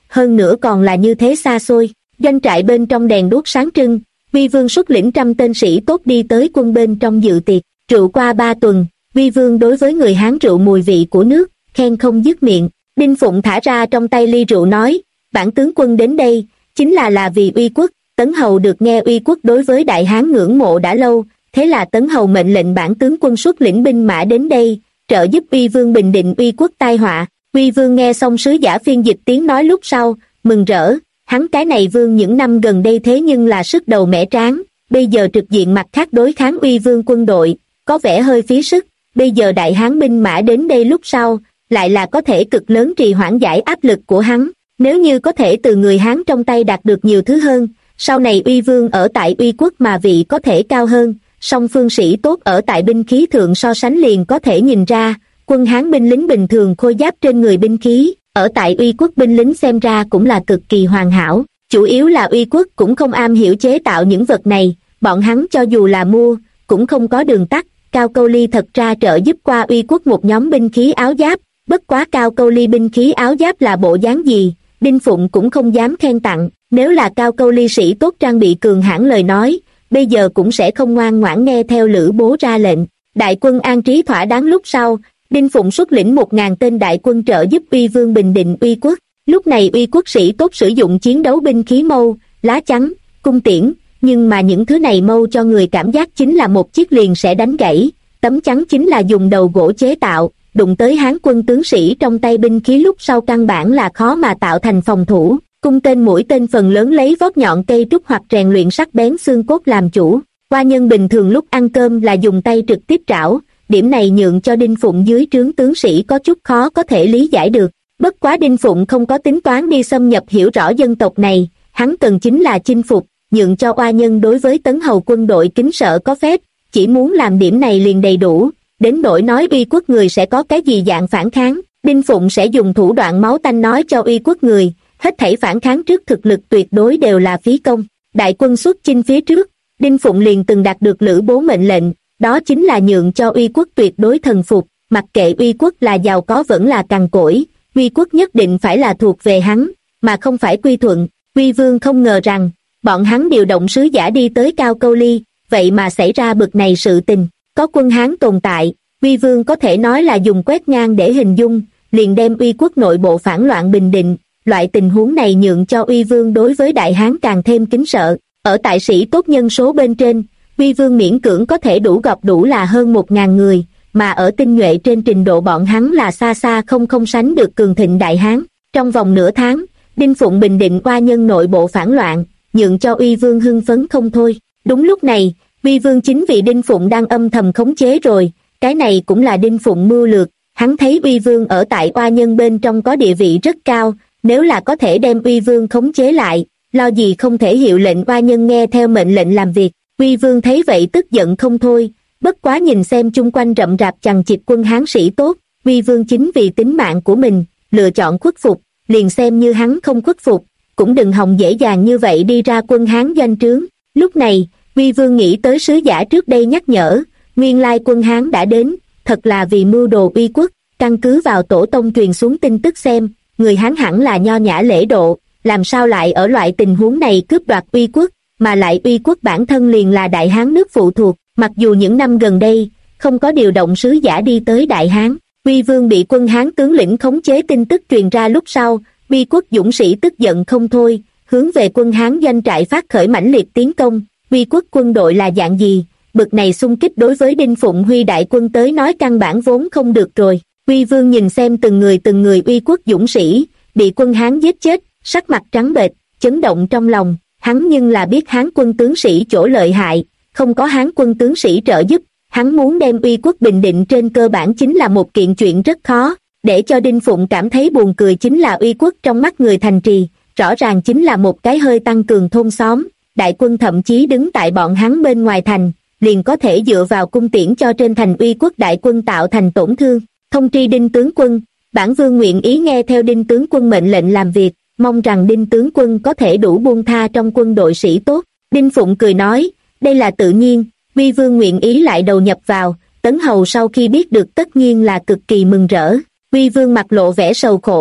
hơn nữa còn là như thế xa xôi. Doanh trại bên trong đèn đuốc sáng trưng, Uy Vương xuất lĩnh 100 tên sĩ tốt đi tới quân bên trong dự tiệc. Rượu qua 3 tuần, Uy Vương đối với người Hán rượu mùi vị của nước, khen không dứt miệng. Đinh Phụng thả ra trong tay ly rượu nói, bản tướng quân đến đây, chính là vì uy quốc. Tấn Hầu được nghe uy quốc đối với Đại Hán ngưỡng mộ đã lâu, thế là Tấn Hầu mệnh lệnh bản tướng quân xuất lĩnh binh mã đến đây, trợ giúp Uy Vương bình định uy quốc tai họa. Uy Vương nghe xong sứ giả phiên dịch tiếng nói lúc sau, mừng rỡ, hắn cái này vương những năm gần đây thế nhưng là sức đầu mẻ tráng, bây giờ trực diện mặt khác đối kháng Uy Vương quân đội, có vẻ hơi phí sức, bây giờ Đại Hán binh mã đến đây lúc sau, lại là có thể cực lớn trì hoãn giải áp lực của hắn, nếu như có thể từ người Hán trong tay đạt được nhiều thứ hơn, sau này Uy Vương ở tại uy quốc mà vị có thể cao hơn, song phương sĩ tốt ở tại binh khí thượng so sánh liền có thể nhìn ra, quân Hán binh lính bình thường khôi giáp trên người binh khí, ở tại uy quốc binh lính xem ra cũng là cực kỳ hoàn hảo, chủ yếu là uy quốc cũng không am hiểu chế tạo những vật này, bọn hắn cho dù là mua, cũng không có đường tắt. Cao Câu Ly thật ra trợ giúp qua uy quốc một nhóm binh khí áo giáp, bất quá Cao Câu Ly binh khí áo giáp là bộ dáng gì, Đinh Phụng cũng không dám khen tặng, nếu là Cao Câu Ly sĩ tốt trang bị cường hãn lời nói, bây giờ cũng sẽ không ngoan ngoãn nghe theo Lữ Bố ra lệnh. Đại quân an trí thỏa đáng lúc sau, Đinh Phụng xuất lĩnh 1000 tên đại quân trợ giúp Uy Vương bình định uy quốc. Lúc này uy quốc sĩ tốt sử dụng chiến đấu binh khí mâu, lá chắn, cung tiễn, nhưng mà những thứ này mâu cho người cảm giác chính là một chiếc liền sẽ đánh gãy, tấm chắn chính là dùng đầu gỗ chế tạo, đụng tới Hán quân tướng sĩ trong tay binh khí lúc sau căn bản là khó mà tạo thành phòng thủ. Cung tên mũi tên phần lớn lấy vót nhọn cây trúc hoặc rèn luyện sắc bén xương cốt làm chủ. Hoa nhân bình thường lúc ăn cơm là dùng tay trực tiếp trảo, điểm này nhượng cho Đinh Phụng dưới trướng tướng sĩ có chút khó có thể lý giải được. Bất quá Đinh Phụng không có tính toán đi xâm nhập hiểu rõ dân tộc này, hắn cần chính là chinh phục, nhượng cho oa nhân đối với Tấn Hầu quân đội kính sợ có phép, chỉ muốn làm điểm này liền đầy đủ, đến nỗi nói uy quốc người sẽ có cái gì dạng phản kháng, Đinh Phụng sẽ dùng thủ đoạn máu tanh nói cho uy quốc người, hết thảy phản kháng trước thực lực tuyệt đối đều là phí công. Đại quân xuất chinh phía trước, Đinh Phụng liền từng đạt được Lữ Bố mệnh lệnh, đó chính là nhượng cho uy quốc tuyệt đối thần phục, mặc kệ uy quốc là giàu có vẫn là cằn cỗi, uy quốc nhất định phải là thuộc về hắn, mà không phải quy thuận. Uy Vương không ngờ rằng, bọn hắn điều động sứ giả đi tới Cao Câu Ly, vậy mà xảy ra bực này sự tình, có quân Hán tồn tại, Uy Vương có thể nói là dùng quét ngang để hình dung, liền đem uy quốc nội bộ phản loạn bình định, loại tình huống này nhượng cho Uy Vương đối với Đại Hán càng thêm kính sợ, ở tại sĩ tốt nhân số bên trên, Uy Vương miễn cưỡng có thể gọp đủ là hơn 1000 người, mà ở tinh nhuệ trên trình độ bọn hắn là xa xa không sánh được cường thịnh Đại Hán. Trong vòng nửa tháng, Đinh Phụng bình định oa nhân nội bộ phản loạn, nhượng cho Uy Vương hưng phấn không thôi. Đúng lúc này, Uy Vương chính vì Đinh Phụng đang âm thầm khống chế rồi, cái này cũng là Đinh Phụng mưu lược, hắn thấy Uy Vương ở tại oa nhân bên trong có địa vị rất cao, nếu là có thể đem Uy Vương khống chế lại, lo gì không thể hiệu lệnh oa nhân nghe theo mệnh lệnh làm việc. Uy Vương thấy vậy tức giận không thôi, bất quá nhìn xem chung quanh rậm rạp chằng chịt quân Hán sĩ tốt, Uy Vương chính vì tính mạng của mình, lựa chọn khuất phục, liền xem như hắn không khuất phục, cũng đừng hòng dễ dàng như vậy đi ra quân Hán doanh trướng. Lúc này, Uy Vương nghĩ tới sứ giả trước đây nhắc nhở, nguyên lai quân Hán đã đến, thật là vì mưu đồ uy quốc, căn cứ vào tổ tông truyền xuống tin tức xem, người Hán hẳn là nho nhã lễ độ, làm sao lại ở loại tình huống này cướp đoạt uy quốc, mà lại uy quốc bản thân liền là Đại Hán nước phụ thuộc, mặc dù những năm gần đây, không có điều động sứ giả đi tới Đại Hán. Uy Vương bị quân Hán tướng lĩnh khống chế tin tức truyền ra lúc sau, uy quốc dũng sĩ tức giận không thôi, hướng về quân Hán doanh trại phát khởi mãnh liệt tiến công. Uy quốc quân đội là dạng gì, bực này xung kích đối với Đinh Phụng huy đại quân tới nói căn bản vốn không được rồi. Uy Vương nhìn xem từng người uy quốc dũng sĩ bị quân Hán giết chết, sắc mặt trắng bệch, chấn động trong lòng, hắn nhưng là biết Hán quân tướng sĩ chỗ lợi hại, không có Hán quân tướng sĩ trợ giúp, hắn muốn đem uy quốc bình định trên cơ bản chính là một kiện chuyện rất khó. Để cho Đinh Phụng cảm thấy buồn cười chính là uy quốc trong mắt người thành trì, rõ ràng chính là một cái hơi tăng cường thôn xóm, đại quân thậm chí đứng tại bọn hắn bên ngoài thành, liền có thể dựa vào cung tiễn cho trên thành uy quốc đại quân tạo thành tổn thương. Thông tri Đinh tướng quân, bản vương nguyện ý nghe theo Đinh tướng quân mệnh lệnh làm việc, mong rằng Đinh tướng quân có thể đủ buông tha trong quân đội sĩ tốt. Đinh Phụng cười nói, đây là tự nhiên, Uy Vương nguyện ý lại đầu nhập vào. Tấn Hầu sau khi biết được tất nhiên là cực kỳ mừng rỡ. Uy Vương mặt lộ vẻ sầu khổ,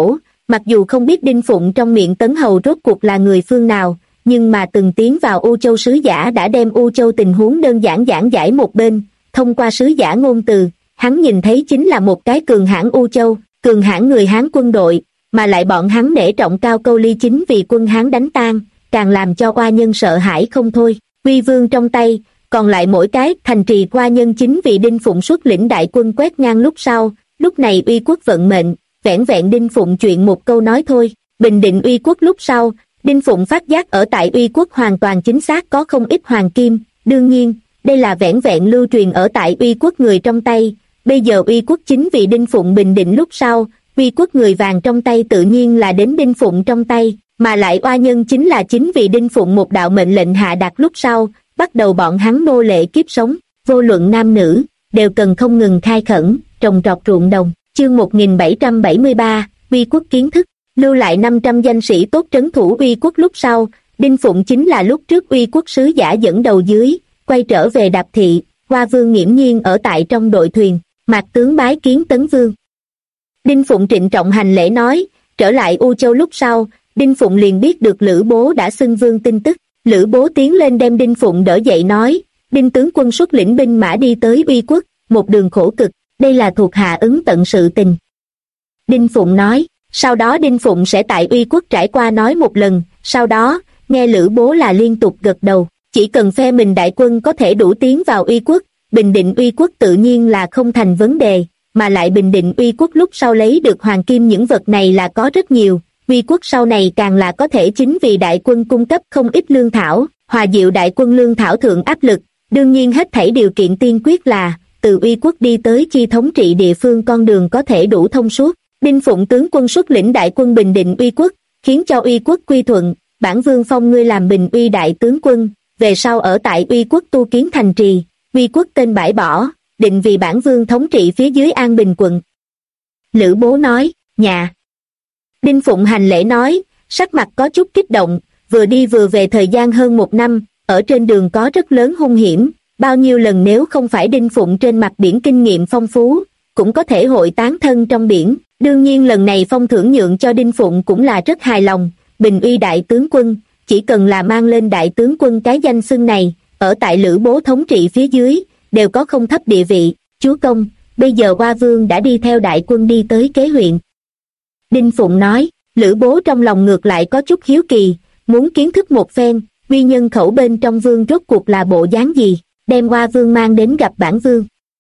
Mặc dù không biết Đinh Phụng trong miệng Tấn Hầu rốt cuộc là người phương nào, nhưng mà từng tiến vào U Châu sứ giả đã đem U Châu tình huống đơn giản giảng giải một bên, thông qua sứ giả ngôn từ, hắn nhìn thấy chính là một cái cường hãn U Châu, cường hãn người Hán quân đội, mà lại bọn hắn nể trọng Cao Câu Ly chính vì quân Hán đánh tan, càng làm cho oa nhân sợ hãi không thôi. Uy vương trong tay, còn lại mỗi cái thành trì oa nhân chính vì Đinh Phụng xuất lĩnh đại quân quét ngang lúc sau, lúc này uy quốc vận mệnh, vẻn vẹn Đinh Phụng chuyện một câu nói thôi. Bình định uy quốc lúc sau, Đinh Phụng phát giác ở tại uy quốc hoàn toàn chính xác có không ít hoàng kim, đương nhiên, đây là vẻn vẹn lưu truyền ở tại uy quốc người trong tay. Bây giờ uy quốc chính vì Đinh Phụng bình định lúc sau, uy quốc người vàng trong tay tự nhiên là đến Đinh Phụng trong tay, mà lại oa nhân chính là chính vì Đinh Phụng một đạo mệnh lệnh hạ đạt lúc sau, bắt đầu bọn hắn nô lệ kiếp sống, vô luận nam nữ, đều cần không ngừng khai khẩn, trồng trọt ruộng đồng. Chương 1773, uy quốc kiến thức, lưu lại 500 danh sĩ tốt trấn thủ uy quốc lúc sau, Đinh Phụng chính là lúc trước uy quốc sứ giả dẫn đầu dưới, quay trở về Đạp Thị, Hoa Vương nghiễm nhiên ở tại trong đội thuyền, Mạc tướng bái kiến Tấn Vương. Đinh Phụng trịnh trọng hành lễ nói, trở lại U Châu lúc sau, Đinh Phụng liền biết được Lữ Bố đã xưng vương tin tức. Lữ Bố tiến lên đem Đinh Phụng đỡ dậy nói, Đinh tướng quân xuất lĩnh binh mã đi tới uy quốc, một đường khổ cực, đây là thuộc hạ ứng tận sự tình. Đinh Phụng nói, sau đó Đinh Phụng sẽ tại uy quốc trải qua nói một lần, sau đó, nghe Lữ Bố là liên tục gật đầu, chỉ cần phe mình đại quân có thể đủ tiến vào uy quốc, bình định uy quốc tự nhiên là không thành vấn đề, mà lại bình định uy quốc lúc sau lấy được hoàng kim những vật này là có rất nhiều, uy quốc sau này càng là có thể chính vì đại quân cung cấp không ít lương thảo, hòa dịu đại quân lương thảo thượng áp lực, đương nhiên hết thảy điều kiện tiên quyết là, từ uy quốc đi tới chi thống trị địa phương con đường có thể đủ thông suốt. Đinh Phụng tướng quân xuất lĩnh đại quân bình định uy quốc, khiến cho uy quốc quy thuận, bản vương phong ngươi làm bình uy đại tướng quân, về sau ở tại uy quốc tu kiến thành trì, uy quốc tên bãi bỏ, định vì bản vương thống trị phía dưới An Bình quận. Lữ Bố nói, nhà. Đinh Phụng hành lễ nói, sắc mặt có chút kích động, vừa đi vừa về thời gian hơn 1 năm, ở trên đường có rất lớn hung hiểm, bao nhiêu lần nếu không phải Đinh Phụng trên mặt biển kinh nghiệm phong phú, cũng có thể hội tán thân trong biển. Đương nhiên lần này phong thưởng nhượng cho Đinh Phụng cũng là rất hài lòng, bình uy đại tướng quân, chỉ cần là mang lên đại tướng quân cái danh xưng này, ở tại Lữ Bố thống trị phía dưới, đều có không thấp địa vị. Chúa công, bây giờ Hoa Vương đã đi theo đại quân đi tới Kế huyện. Đinh Phụng nói, Lữ Bố trong lòng ngược lại có chút hiếu kỳ, muốn kiến thức một phen, uy nhân khẩu bên trong vương rốt cuộc là bộ dáng gì, đem Hoa Vương mang đến gặp bản vương.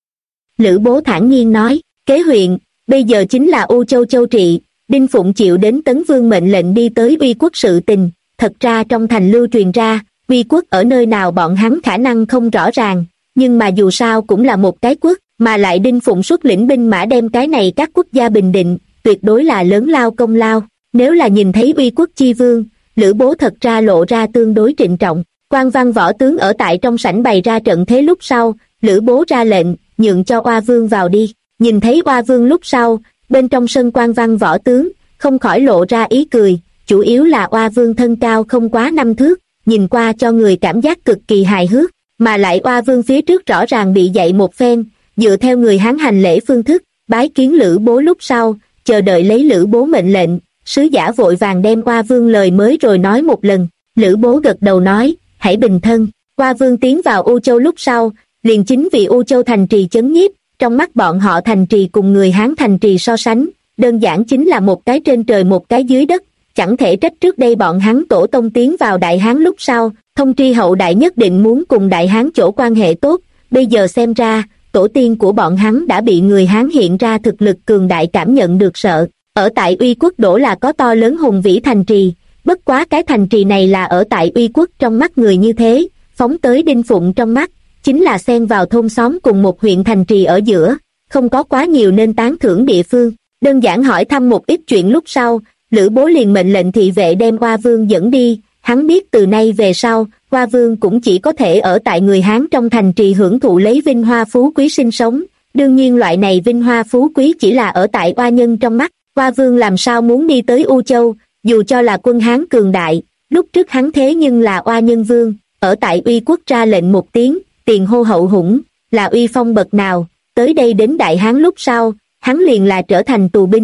Lữ Bố thản nhiên nói, Kế huyện, bây giờ chính là U Châu châu trị, Đinh Phụng chịu đến Tấn Vương mệnh lệnh đi tới uy quốc sự tình, thật ra trong thành lưu truyền ra, uy quốc ở nơi nào bọn hắn khả năng không rõ ràng, nhưng mà dù sao cũng là một cái quốc, mà lại Đinh Phụng xuất lĩnh binh mã đem cái này các quốc gia bình định, tuyệt đối là lớn lao công lao. Nếu là nhìn thấy uy quốc chi vương, Lữ Bố thật ra lộ ra tương đối trịnh trọng. Quan văn võ tướng ở tại trong sảnh bày ra trận thế lúc sau, Lữ Bố ra lệnh, nhượng cho Oa Vương vào đi. Nhìn thấy Oa Vương lúc sau, bên trong sân quan văn võ tướng, không khỏi lộ ra ý cười, chủ yếu là Oa Vương thân cao không quá 5 thước, nhìn qua cho người cảm giác cực kỳ hài hước, mà lại Oa Vương phía trước rõ ràng bị dạy một phen, dựa theo người Hán hành lễ phương thức, bái kiến Lữ Bố lúc sau, chờ đợi lấy Lữ Bố mệnh lệnh, sứ giả vội vàng đem Oa Vương lời mới rồi nói một lần. Lữ Bố gật đầu nói, hãy bình thân. Oa Vương tiến vào U Châu lúc sau, liền chính vì U Châu thành trì chấn nhiếp, trong mắt bọn họ thành trì cùng người Hán thành trì so sánh, đơn giản chính là một cái trên trời một cái dưới đất, chẳng thể trách trước đây bọn hắn tổ tông tiến vào Đại Hán lúc sau, thông tri hậu đại nhất định muốn cùng Đại Hán chỗ quan hệ tốt, bây giờ xem ra, tổ tiên của bọn hắn đã bị người Hán hiện ra thực lực cường đại cảm nhận được sợ. Ở tại Uy quốc đổ là có to lớn hùng vĩ thành trì, bất quá cái thành trì này là ở tại Uy quốc trong mắt người như thế, phóng tới Đinh Phụng trong mắt, chính là xen vào thôn xóm cùng một huyện thành trì ở giữa, không có quá nhiều nên tán thưởng địa phương. Đơn giản hỏi thăm một ít chuyện lúc sau, Lữ Bố liền mệnh lệnh thị vệ đem Oa Vương dẫn đi, hắn biết từ nay về sau, Oa Vương cũng chỉ có thể ở tại người Hán trong thành trì hưởng thụ lấy vinh hoa phú quý sinh sống, đương nhiên loại này vinh hoa phú quý chỉ là ở tại oa nhân trong mắt. Oa Vương làm sao muốn đi tới U Châu, dù cho là quân Hán cường đại, lúc trước hắn thế nhưng là oa nhân vương, ở tại Uy quốc ra lệnh một tiếng, tiền hô hậu hủng, là uy phong bậc nào, tới đây đến Đại Hán lúc sau, hắn liền là trở thành tù binh,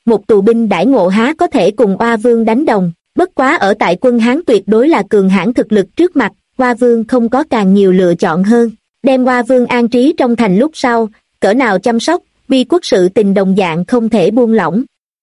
một tù binh đãi ngộ há có thể cùng Oa Vương đánh đồng, bất quá ở tại quân Hán tuyệt đối là cường hãn thực lực trước mặt, Oa Vương không có càng nhiều lựa chọn hơn. Đem Oa Vương an trí trong thành lúc sau, cỡ nào chăm sóc, Uy Quốc sự tình đồng dạng không thể buông lỏng.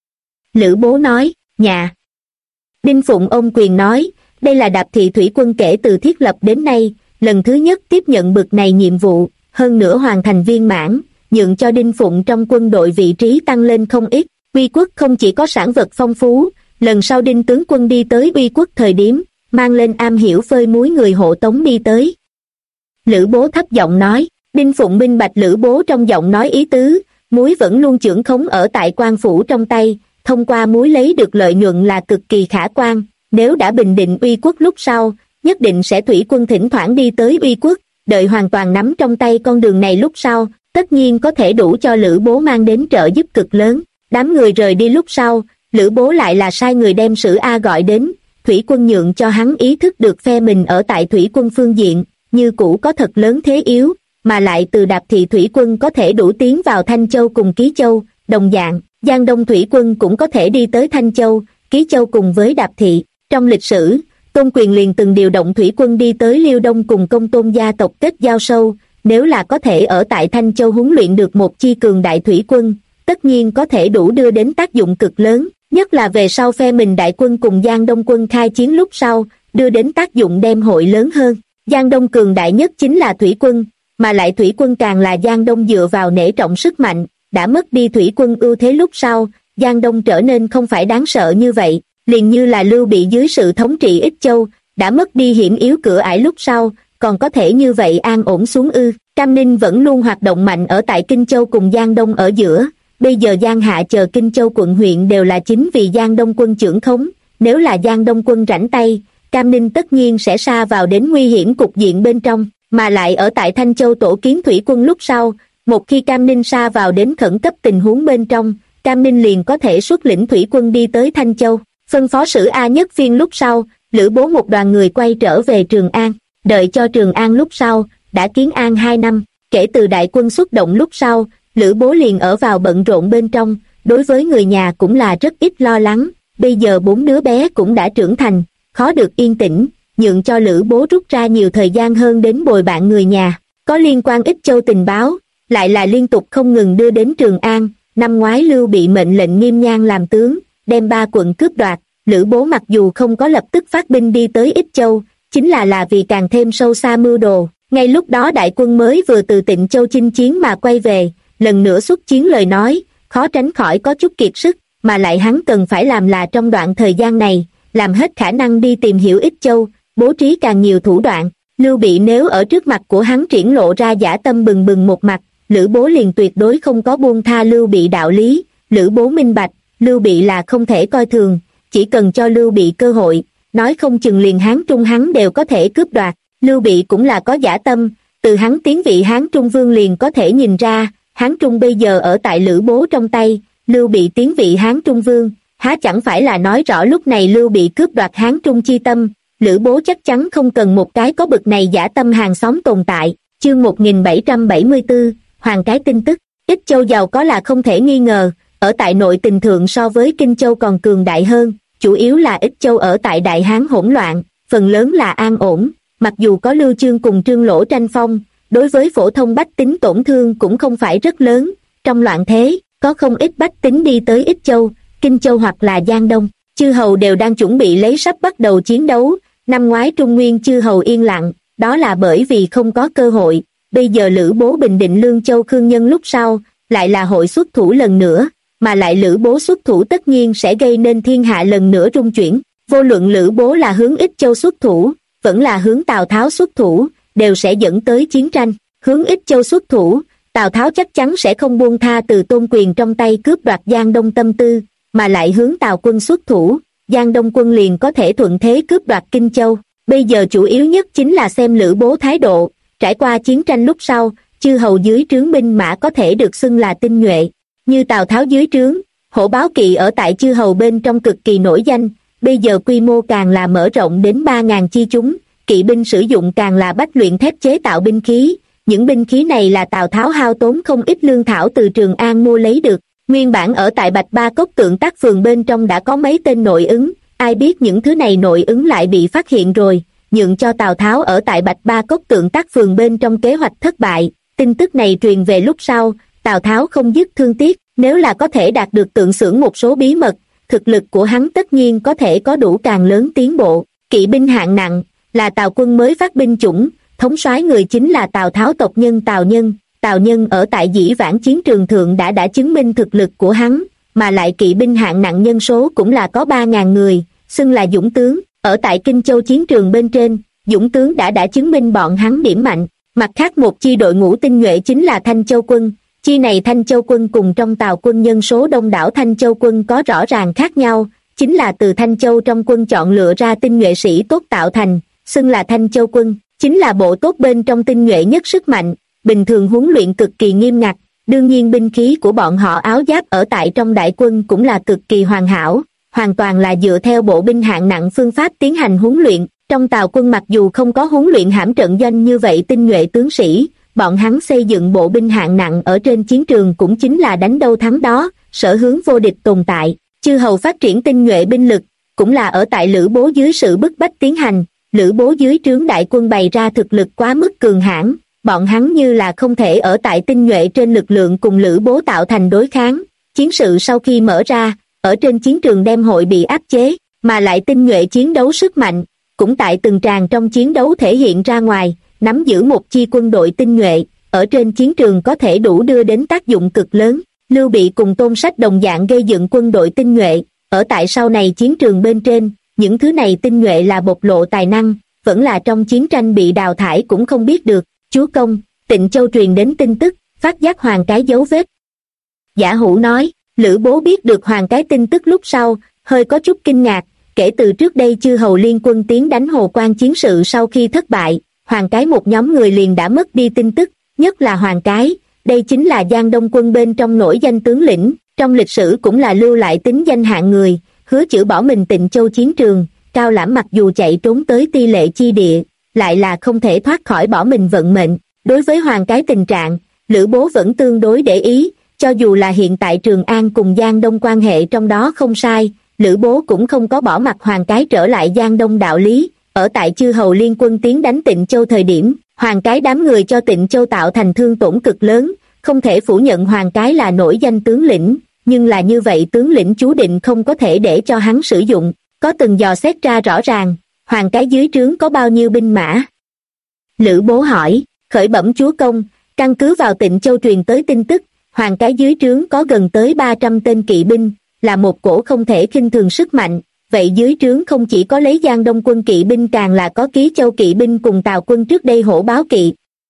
Lữ Bố nói, nhà. Đinh Phụng ôm quyền nói, đây là Đạp Thị thủy quân kể từ thiết lập đến nay, lần thứ nhất tiếp nhận bực này nhiệm vụ, hơn nữa hoàn thành viên mãn, nhượng cho Đinh Phụng trong quân đội vị trí tăng lên không ít. Uy Quốc không chỉ có sản vật phong phú, lần sau Đinh tướng quân đi tới Uy Quốc thời điểm, mang lên am hiểu phơi muối người hộ tống đi tới. Lữ Bố thấp giọng nói, Đinh Phụng minh bạch Lữ Bố trong giọng nói ý tứ, muối vẫn luôn chưởng khống ở tại quan phủ trong tay, thông qua muối lấy được lợi nhuận là cực kỳ khả quan, nếu đã bình định Uy Quốc lúc sau, nhất định sẽ thủy quân thỉnh thoảng đi tới Uy Quốc, đợi hoàn toàn nắm trong tay con đường này lúc sau, tất nhiên có thể đủ cho Lữ Bố mang đến trợ giúp cực lớn. Đám người rời đi lúc sau, Lữ Bố lại là sai người đem Sử A gọi đến, thủy quân nhượng cho hắn ý thức được phe mình ở tại thủy quân phương diện, như cũ có thật lớn thế yếu, mà lại từ Đạp Thị thủy quân có thể đủ tiến vào Thanh Châu cùng Ký Châu, đồng dạng, Giang Đông thủy quân cũng có thể đi tới Thanh Châu, Ký Châu cùng với Đạp Thị. Trong lịch sử, Tôn Quyền liền từng điều động thủy quân đi tới Liêu Đông cùng Công Tôn gia tộc kết giao sâu, nếu là có thể ở tại Thanh Châu huấn luyện được một chi cường đại thủy quân, tất nhiên có thể đủ đưa đến tác dụng cực lớn, nhất là về sau phe mình đại quân cùng Giang Đông quân khai chiến lúc sau, đưa đến tác dụng đem hội lớn hơn. Giang Đông cường đại nhất chính là thủy quân, mà lại thủy quân càng là Giang Đông dựa vào nể trọng sức mạnh, đã mất đi thủy quân ưu thế lúc sau, Giang Đông trở nên không phải đáng sợ như vậy, liền như là Lưu Bị dưới sự thống trị Ích Châu, đã mất đi hiểm yếu cửa ải lúc sau, còn có thể như vậy an ổn xuống ư. Cam Ninh vẫn luôn hoạt động mạnh ở tại Kinh Châu cùng Giang Đông ở giữa, bây giờ Giang Hạ chờ Kinh Châu quận huyện đều là chính vì Giang Đông quân chưởng khống, nếu là Giang Đông quân rảnh tay, Cam Ninh tất nhiên sẽ sa vào đến nguy hiểm cục diện bên trong, mà lại ở tại Thanh Châu tổ kiến thủy quân lúc sau, một khi Cam Ninh sa vào đến khẩn cấp tình huống bên trong, Cam Ninh liền có thể xuất lĩnh thủy quân đi tới Thanh Châu. Phân phó Sử A nhất phiên lúc sau, Lữ Bố một đoàn người quay trở về Trường An, đợi cho Trường An lúc sau, đã kiến an 2 năm, kể từ đại quân xuất động lúc sau, Lữ Bố liền ở vào bận rộn bên trong, đối với người nhà cũng là rất ít lo lắng, bây giờ 4 đứa bé cũng đã trưởng thành, khó được yên tĩnh, nhượng cho Lữ Bố rút ra nhiều thời gian hơn đến bồi bạn người nhà. Có liên quan Ích Châu tình báo, lại là liên tục không ngừng đưa đến Trường An. Năm ngoái Lưu Bị mệnh lệnh Nghiêm Nhan làm tướng, đem 3 quận cướp đoạt, Lữ Bố mặc dù không có lập tức phát binh đi tới Ích Châu, chính là vì càng thêm sâu xa mưu đồ. Ngay lúc đó đại quân mới vừa từ Tịnh Châu chinh chiến mà quay về, lần nữa xuất chiến lời nói, khó tránh khỏi có chút kiệt sức, mà lại hắn cần phải làm là trong đoạn thời gian này, làm hết khả năng đi tìm hiểu Ích Châu, bố trí càng nhiều thủ đoạn. Lưu Bị nếu ở trước mặt của hắn triển lộ ra dã tâm bừng bừng một mặt, Lữ Bố liền tuyệt đối không có buông tha Lưu Bị đạo lý. Lữ Bố minh bạch, Lưu Bị là không thể coi thường, chỉ cần cho Lưu Bị cơ hội, nói không chừng liền Hán Trung hắn đều có thể cướp đoạt. Lưu Bị cũng là có dã tâm, từ hắn tiến vị Hán Trung vương liền có thể nhìn ra, Hán Trung bây giờ ở tại Lữ Bố trong tay, Lưu Bị tiến vị Hán Trung vương, há chẳng phải là nói rõ lúc này Lưu Bị cướp đoạt Hán Trung chi tâm. Lữ Bố chắc chắn không cần một cái có bực này dã tâm hàng xóm tồn tại. Chương 1774, Hoàng cái tin tức. Ích Châu giàu có là không thể nghi ngờ, ở tại nội tình thượng so với Kinh Châu còn cường đại hơn, chủ yếu là Ích Châu ở tại Đại Hán hỗn loạn, phần lớn là an ổn, mặc dù có Lưu Chương cùng Trương Lỗ tranh phong, đối với phổ thông bách tính tổn thương cũng không phải rất lớn. Trong loạn thế, có không ít bách tính đi tới Ích Châu, Kinh Châu hoặc là Giang Đông, chư hầu đều đang chuẩn bị lấy sắp bắt đầu chiến đấu. Năm ngoái Trung Nguyên chư hầu yên lặng, đó là bởi vì không có cơ hội. Bây giờ Lữ Bố bình định Lương Châu Khương Nhân lúc sau, lại là hội xuất thủ lần nữa, mà lại Lữ Bố xuất thủ tất nhiên sẽ gây nên thiên hạ lần nữa rung chuyển. Vô luận Lữ Bố là hướng Ích Châu xuất thủ, vẫn là hướng Tào Tháo xuất thủ, đều sẽ dẫn tới chiến tranh. Hướng Ích Châu xuất thủ, Tào Tháo chắc chắn sẽ không buông tha từ Tôn Quyền trong tay cướp đoạt Giang Đông tâm tư, mà lại hướng Tào quân xuất thủ, Giang Đông quân liền có thể thuận thế cướp đoạt Kinh Châu. Bây giờ chủ yếu nhất chính là xem Lữ Bố thái độ. Trải qua chiến tranh lúc sau, chư hầu dưới trướng binh mã có thể được xưng là tinh nhuệ, như Tào Tháo dưới trướng, Hổ Báo Kỵ ở tại chư hầu bên trong cực kỳ nổi danh, bây giờ quy mô càng là mở rộng đến 3.000 chi chúng, kỵ binh sử dụng càng là bách luyện thép chế tạo binh khí. Những binh khí này là Tào Tháo hao tốn không ít lương thảo từ Trường An mua lấy được. Nguyên bản ở tại Bạch Ba Cốc Tượng Tác Phường bên trong đã có mấy tên nội ứng, ai biết những thứ này nội ứng lại bị phát hiện rồi, nhượng cho Tào Tháo ở tại Bạch Ba Cốc Tượng Tác Phường bên trong kế hoạch thất bại. Tin tức này truyền về lúc sau, Tào Tháo không dứt thương tiếc, nếu là có thể đạt được Tượng Xưởng một số bí mật, thực lực của hắn tất nhiên có thể có đủ càng lớn tiến bộ. Kỵ binh hạng nặng là Tào quân mới phát binh chủng, thống soái người chính là Tào Tháo tộc nhân Tào Nhân. Tào Nhân ở tại dĩ vãng chiến trường thượng đã chứng minh thực lực của hắn, mà lại kỵ binh hạng nặng nhân số cũng là có 3.000 người, xưng là dũng tướng. Ở tại Kinh Châu chiến trường bên trên, dũng tướng đã chứng minh bọn hắn điểm mạnh. Mặt khác một chi đội ngũ tinh nhuệ chính là Thanh Châu quân. Chi này Thanh Châu quân cùng trong Tào quân nhân số đông đảo Thanh Châu quân có rõ ràng khác nhau, chính là từ Thanh Châu trong quân chọn lựa ra tinh nhuệ sĩ tốt tạo thành, xưng là Thanh Châu quân, chính là bộ tốt bên trong tinh nhuệ nhất sức mạnh, bình thường huấn luyện cực kỳ nghiêm ngặt, đương nhiên binh khí của bọn họ áo giáp ở tại trong đại quân cũng là cực kỳ hoàn hảo, hoàn toàn là dựa theo bộ binh hạng nặng phương pháp tiến hành huấn luyện. Trong Tào quân mặc dù không có huấn luyện hãm trận doanh như vậy tinh nhuệ tướng sĩ, bọn hắn xây dựng bộ binh hạng nặng ở trên chiến trường cũng chính là đánh đâu thắng đó, sở hướng vô địch tồn tại. Chư hầu phát triển tinh nhuệ binh lực, cũng là ở tại Lữ Bố dưới sự bức bách tiến hành. Lữ Bố dưới trướng đại quân bày ra thực lực quá mức cường hãn, bọn hắn như là không thể ở tại tinh nhuệ trên lực lượng cùng Lữ Bố tạo thành đối kháng. Chiến sự sau khi mở ra, ở trên chiến trường đem hội bị áp chế, mà lại tinh nhuệ chiến đấu sức mạnh, cũng tại từng tràng trong chiến đấu thể hiện ra ngoài. Nắm giữ một chi quân đội tinh nhuệ, ở trên chiến trường có thể đủ đưa đến tác dụng cực lớn. Lưu Bị cùng Tôn Sách đồng dạng gây dựng quân đội tinh nhuệ, ở tại sau này chiến trường bên trên, những thứ này tinh nhuệ là bộc lộ tài năng, vẫn là trong chiến tranh bị đào thải cũng không biết được. Chúa công, Tịnh Châu truyền đến tin tức, phát giác Hoàng Cái dấu vết. Giả Hữu nói, Lữ Bố biết được Hoàng Cái tin tức lúc sau, hơi có chút kinh ngạc, kể từ trước đây chư hầu liên quân tiến đánh Hồ Quan chiến sự sau khi thất bại, Hoàng Cái một nhóm người liền đã mất đi tin tức, nhất là Hoàng Cái, đây chính là Giang Đông quân bên trong nổi danh tướng lĩnh, trong lịch sử cũng là lưu lại tính danh hạng người, hứa chữ bỏ mình Tịnh Châu chiến trường. Cao Lãm mặc dù chạy trốn tới Ti Lệ chi địa, lại là không thể thoát khỏi bỏ mình vận mệnh. Đối với Hoàng Cái tình trạng, Lữ Bố vẫn tương đối để ý, cho dù là hiện tại Trường An cùng Giang Đông quan hệ trong đó không sai, Lữ Bố cũng không có bỏ mặc Hoàng Cái trở lại Giang Đông đạo lý. Ở tại chư hầu liên quân tiến đánh Tịnh Châu thời điểm, Hoàng Cái đám người cho Tịnh Châu tạo thành thương tổn cực lớn, không thể phủ nhận Hoàng Cái là nổi danh tướng lĩnh, nhưng là như vậy tướng lĩnh chú định không có thể để cho hắn sử dụng. Có từng dò xét ra rõ ràng, Hoàng Cái dưới trướng có bao nhiêu binh mã? Lữ Bố hỏi, khởi bẩm chúa công, căn cứ vào Tịnh Châu truyền tới tin tức, Hoàng Cái dưới trướng có gần tới 300 tên kỵ binh, là một cổ không thể khinh thường sức mạnh. Vậy dưới trướng không chỉ có lấy Giang Đông quân kỵ binh, càng là có Ký Châu kỵ binh cùng Tào quân trước đây hổ báo kỵ.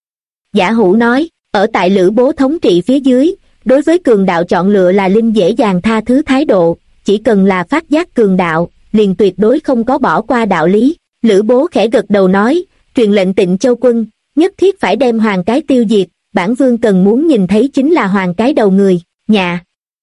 Giả Hữu nói, ở tại Lữ Bố thống trị phía dưới, đối với cường đạo chọn lựa là linh dễ dàng tha thứ thái độ, chỉ cần là phát giác cường đạo, liền tuyệt đối không có bỏ qua đạo lý. Lữ Bố khẽ gật đầu nói, truyền lệnh Tịnh Châu quân, nhất thiết phải đem Hoàng Cái tiêu diệt, bản vương cần muốn nhìn thấy chính là Hoàng Cái đầu người, nhà.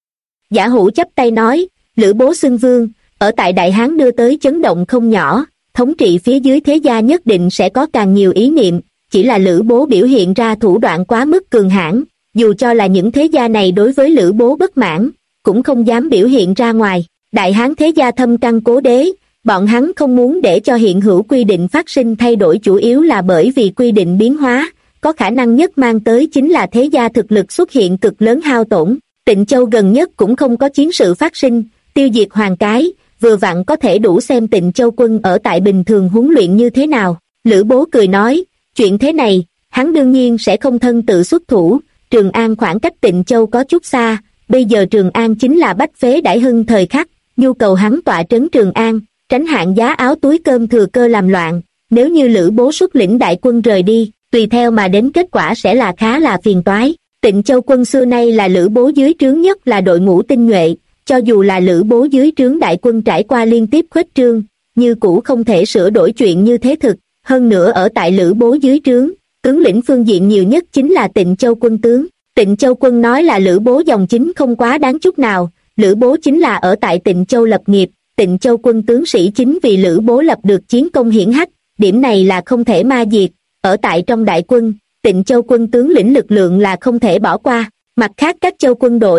Giả Hữu chắp tay nói, Lữ Bố xưng vương, ở tại Đại Hán đưa tới chấn động không nhỏ, thống trị phía dưới thế gia nhất định sẽ có càng nhiều ý niệm, chỉ là Lữ Bố biểu hiện ra thủ đoạn quá mức cường hãn, dù cho là những thế gia này đối với Lữ Bố bất mãn, cũng không dám biểu hiện ra ngoài. Đại Hán thế gia thâm căn cố đế, bọn hắn không muốn để cho hiện hữu quy định phát sinh thay đổi, chủ yếu là bởi vì quy định biến hóa, có khả năng nhất mang tới chính là thế gia thực lực xuất hiện cực lớn hao tổn. Tịnh Châu gần nhất cũng không có chiến sự phát sinh, tiêu diệt Hoàng Cái, vừa vặn có thể đủ xem Tịnh Châu quân ở tại bình thường huấn luyện như thế nào. Lữ Bố cười nói, chuyện thế này, hắn đương nhiên sẽ không thân tự xuất thủ, Trường An khoảng cách Tịnh Châu có chút xa, bây giờ Trường An chính là bách phế đãi hưng thời khắc, nhu cầu hắn tọa trấn Trường An, tránh hạn giá áo túi cơm thừa cơ làm loạn. Nếu như Lữ Bố xuất lĩnh đại quân rời đi, tùy theo mà đến kết quả sẽ là khá là phiền toái. Tịnh Châu quân xưa nay là Lữ Bố dưới trướng nhất là đội ngũ tinh nhuệ, cho dù là Lữ Bố dưới trướng đại quân trải qua liên tiếp khuếch trương, như cũ không thể sửa đổi chuyện như thế thực. Hơn nữa ở tại Lữ Bố dưới trướng, tướng lĩnh phương diện nhiều nhất chính là Tịnh Châu quân tướng. Tịnh Châu quân nói là Lữ Bố dòng chính không quá đáng chút nào, Lữ Bố chính là ở tại Tịnh Châu lập nghiệp, Tịnh Châu quân tướng sĩ chính vì Lữ Bố lập được chiến công hiển hách, điểm này là không thể ma diệt. Ở tại trong đại quân, Tịnh Châu quân tướng lĩnh lực lượng là không thể bỏ qua. Mặt khác các châu quân đội,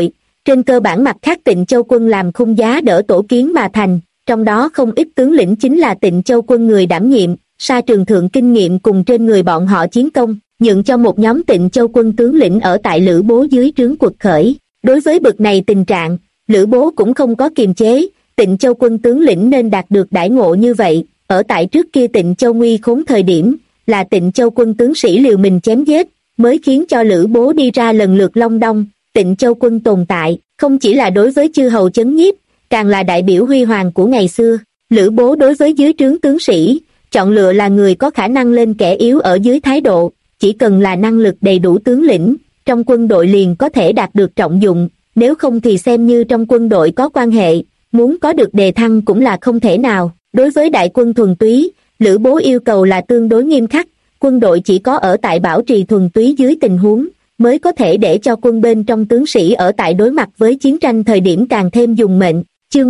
Trên cơ bản mặt khác Tịnh Châu quân làm khung giá đỡ tổ kiến mà thành, trong đó không ít tướng lĩnh chính là Tịnh Châu quân người đảm nhiệm, sa trường thượng kinh nghiệm cùng trên người bọn họ chiến công, nhượng cho một nhóm Tịnh Châu quân tướng lĩnh ở tại Lữ Bố dưới trướng quật khởi. Đối với bực này tình trạng, Lữ Bố cũng không có kiềm chế, Tịnh Châu quân tướng lĩnh nên đạt được đãi ngộ như vậy, ở tại trước kia Tịnh Châu nguy khốn thời điểm, là Tịnh Châu quân tướng sĩ liều mình chém giết, mới khiến cho Lữ Bố đi ra lần lượt Long Đong. Tịnh Châu quân tồn tại, không chỉ là đối với chư hầu chấn nhiếp, càng là đại biểu huy hoàng của ngày xưa. Lữ Bố đối với dưới trướng tướng sĩ, chọn lựa là người có khả năng lên kẻ yếu ở dưới thái độ, chỉ cần là năng lực đầy đủ tướng lĩnh, trong quân đội liền có thể đạt được trọng dụng, nếu không thì xem như trong quân đội có quan hệ, muốn có được đề thăng cũng là không thể nào. Đối với đại quân thuần túy, Lữ Bố yêu cầu là tương đối nghiêm khắc, quân đội chỉ có ở tại bảo trì thuần túy dưới tình huống, mới có thể để cho quân bên trong tướng sĩ ở tại đối mặt với chiến tranh thời điểm càng thêm dùng mệnh. Chương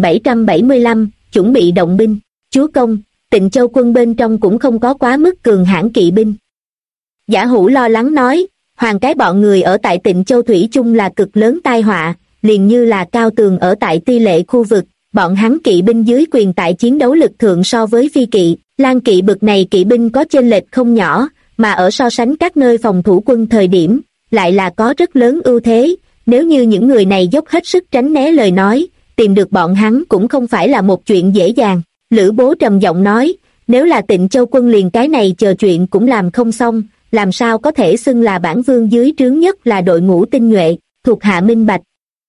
1775, chuẩn bị động binh. Chúa công, Tịnh Châu quân bên trong cũng không có quá mức cường hãn kỵ binh. Giả Hữu lo lắng nói, hoàng cái bọn người ở tại Tịnh Châu thủy chung là cực lớn tai họa, liền như là cao tường ở tại ti lệ khu vực, bọn hắn kỵ binh dưới quyền tại chiến đấu lực thượng so với phi kỵ, lang kỵ bực này kỵ binh có chênh lệch không nhỏ, mà ở so sánh các nơi phòng thủ quân thời điểm, lại là có rất lớn ưu thế, nếu như những người này dốc hết sức tránh né lời nói, tìm được bọn hắn cũng không phải là một chuyện dễ dàng. Lữ Bố trầm giọng nói, nếu là Tịnh Châu quân liền cái này chờ chuyện cũng làm không xong, làm sao có thể xưng là bản vương dưới trướng nhất là đội ngũ tinh nhuệ, thuộc hạ minh bạch.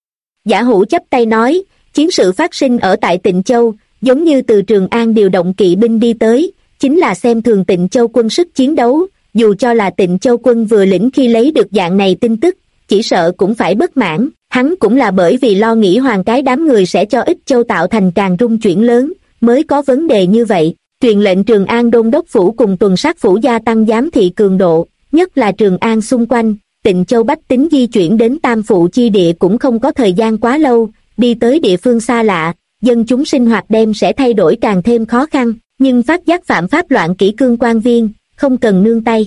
Giả Hữu chắp tay nói, chiến sự phát sinh ở tại Tịnh Châu, giống như từ Trường An điều động kỵ binh đi tới, chính là xem thường Tịnh Châu quân sức chiến đấu, dù cho là Tịnh Châu quân vừa lĩnh khi lấy được dạng này tin tức, chỉ sợ cũng phải bất mãn, hắn cũng là bởi vì lo nghĩ hoàng cái đám người sẽ cho Ích Châu tạo thành càng rung chuyển lớn, mới có vấn đề như vậy. Truyền lệnh Trường An đôn đốc phủ cùng tuần sát phủ gia tăng giám thị cường độ, nhất là Trường An xung quanh, Tịnh Châu bách tính di chuyển đến Tam Phụ chi địa cũng không có thời gian quá lâu, đi tới địa phương xa lạ, dân chúng sinh hoạt đêm sẽ thay đổi càng thêm khó khăn, nhưng phát giác phạm pháp loạn kỷ cương quan viên, không cần nương tay.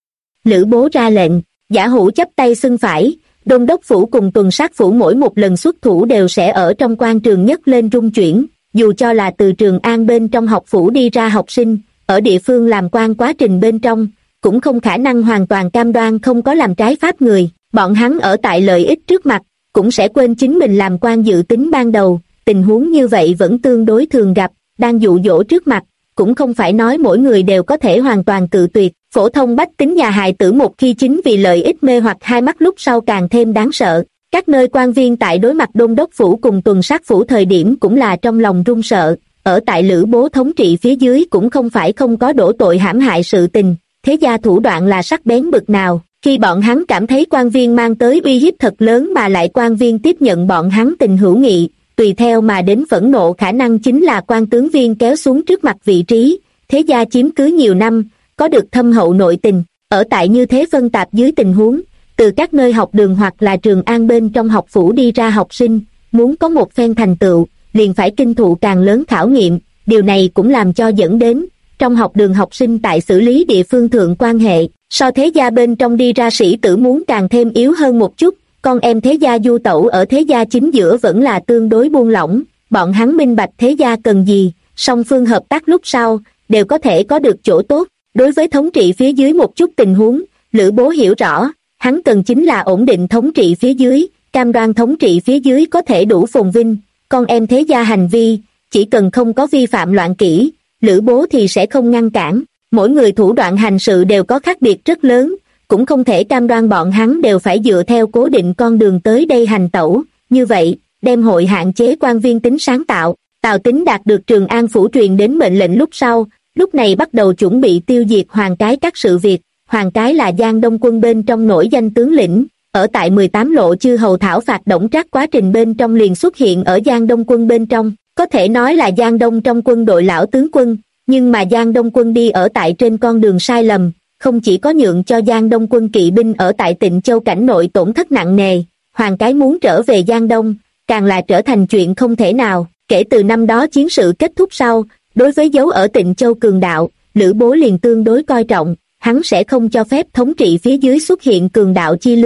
Lữ Bố ra lệnh, Giả Hữu chắp tay xưng phải, đôn đốc phủ cùng tuần sát phủ mỗi một lần xuất thủ đều sẽ ở trong quan trường nhất lên rung chuyển, dù cho là từ Trường An bên trong học phủ đi ra học sinh, ở địa phương làm quan quá trình bên trong, cũng không khả năng hoàn toàn cam đoan không có làm trái pháp người, bọn hắn ở tại lợi ích trước mặt, cũng sẽ quên chính mình làm quan dự tính ban đầu, tình huống như vậy vẫn tương đối thường gặp, đang dụ dỗ trước mặt, cũng không phải nói mỗi người đều có thể hoàn toàn cự tuyệt, phổ thông bách tính nhà hài tử một khi chính vì lợi ích mê hoặc hai mắt lúc sau càng thêm đáng sợ. Các nơi quan viên tại đối mặt đôn đốc phủ cùng tuần sát phủ thời điểm cũng là trong lòng run sợ, ở tại Lữ Bố thống trị phía dưới cũng không phải không có đổ tội hãm hại sự tình, thế gia thủ đoạn là sắc bén bực nào, khi bọn hắn cảm thấy quan viên mang tới uy hiếp thật lớn mà lại quan viên tiếp nhận bọn hắn tình hữu nghị, tùy theo mà đến phẫn nộ khả năng chính là quan tướng viên kéo xuống trước mặt vị trí, thế gia chiếm cứ nhiều năm, có được thâm hậu nội tình, ở tại như thế phân tạp dưới tình huống, từ các nơi học đường hoặc là Trường An bên trong học phủ đi ra học sinh, muốn có một phen thành tựu, liền phải kinh thụ càng lớn khảo nghiệm, điều này cũng làm cho dẫn đến, trong học đường học sinh tại xử lý địa phương thượng quan hệ, so thế gia bên trong đi ra sĩ tử muốn càng thêm yếu hơn một chút, con em thế gia du tẩu ở thế gia chính giữa vẫn là tương đối buông lỏng, bọn hắn minh bạch thế gia cần gì, song phương hợp tác lúc sau, đều có thể có được chỗ tốt, đối với thống trị phía dưới một chút tình huống, Lữ Bố hiểu rõ. Hắn cần chính là ổn định thống trị phía dưới, cam đoan thống trị phía dưới có thể đủ phồn vinh, con em thế gia hành vi, chỉ cần không có vi phạm loạn kỷ, Lữ Bố thì sẽ không ngăn cản, mỗi người thủ đoạn hành sự đều có khác biệt rất lớn, cũng không thể cam đoan bọn hắn đều phải dựa theo cố định con đường tới đây hành tẩu, như vậy, đem hội hạn chế quan viên tính sáng tạo, Tào Tín đạt được Trường An phủ truyền đến mệnh lệnh lúc sau, lúc này bắt đầu chuẩn bị tiêu diệt hoàng cái các sự việc. Hoàng cái là Giang Đông quân bên trong nổi danh tướng lĩnh, ở tại 18 lộ chư hầu thảo phạt Đổng Trác quá trình bên trong liền xuất hiện ở Giang Đông quân bên trong, có thể nói là Giang Đông trong quân đội lão tướng quân, nhưng mà Giang Đông quân đi ở tại trên con đường sai lầm, không chỉ có nhượng cho Giang Đông quân kỵ binh ở tại Tịnh Châu cảnh nội tổn thất nặng nề, hoàng cái muốn trở về Giang Đông, càng là trở thành chuyện không thể nào, kể từ năm đó chiến sự kết thúc sau, đối với dấu ở Tịnh Châu cường đạo, Lữ Bố liền tương đối coi trọng. Hắn sẽ không cho phép thống trị phía dưới xuất hiện cường đạo chi lưu,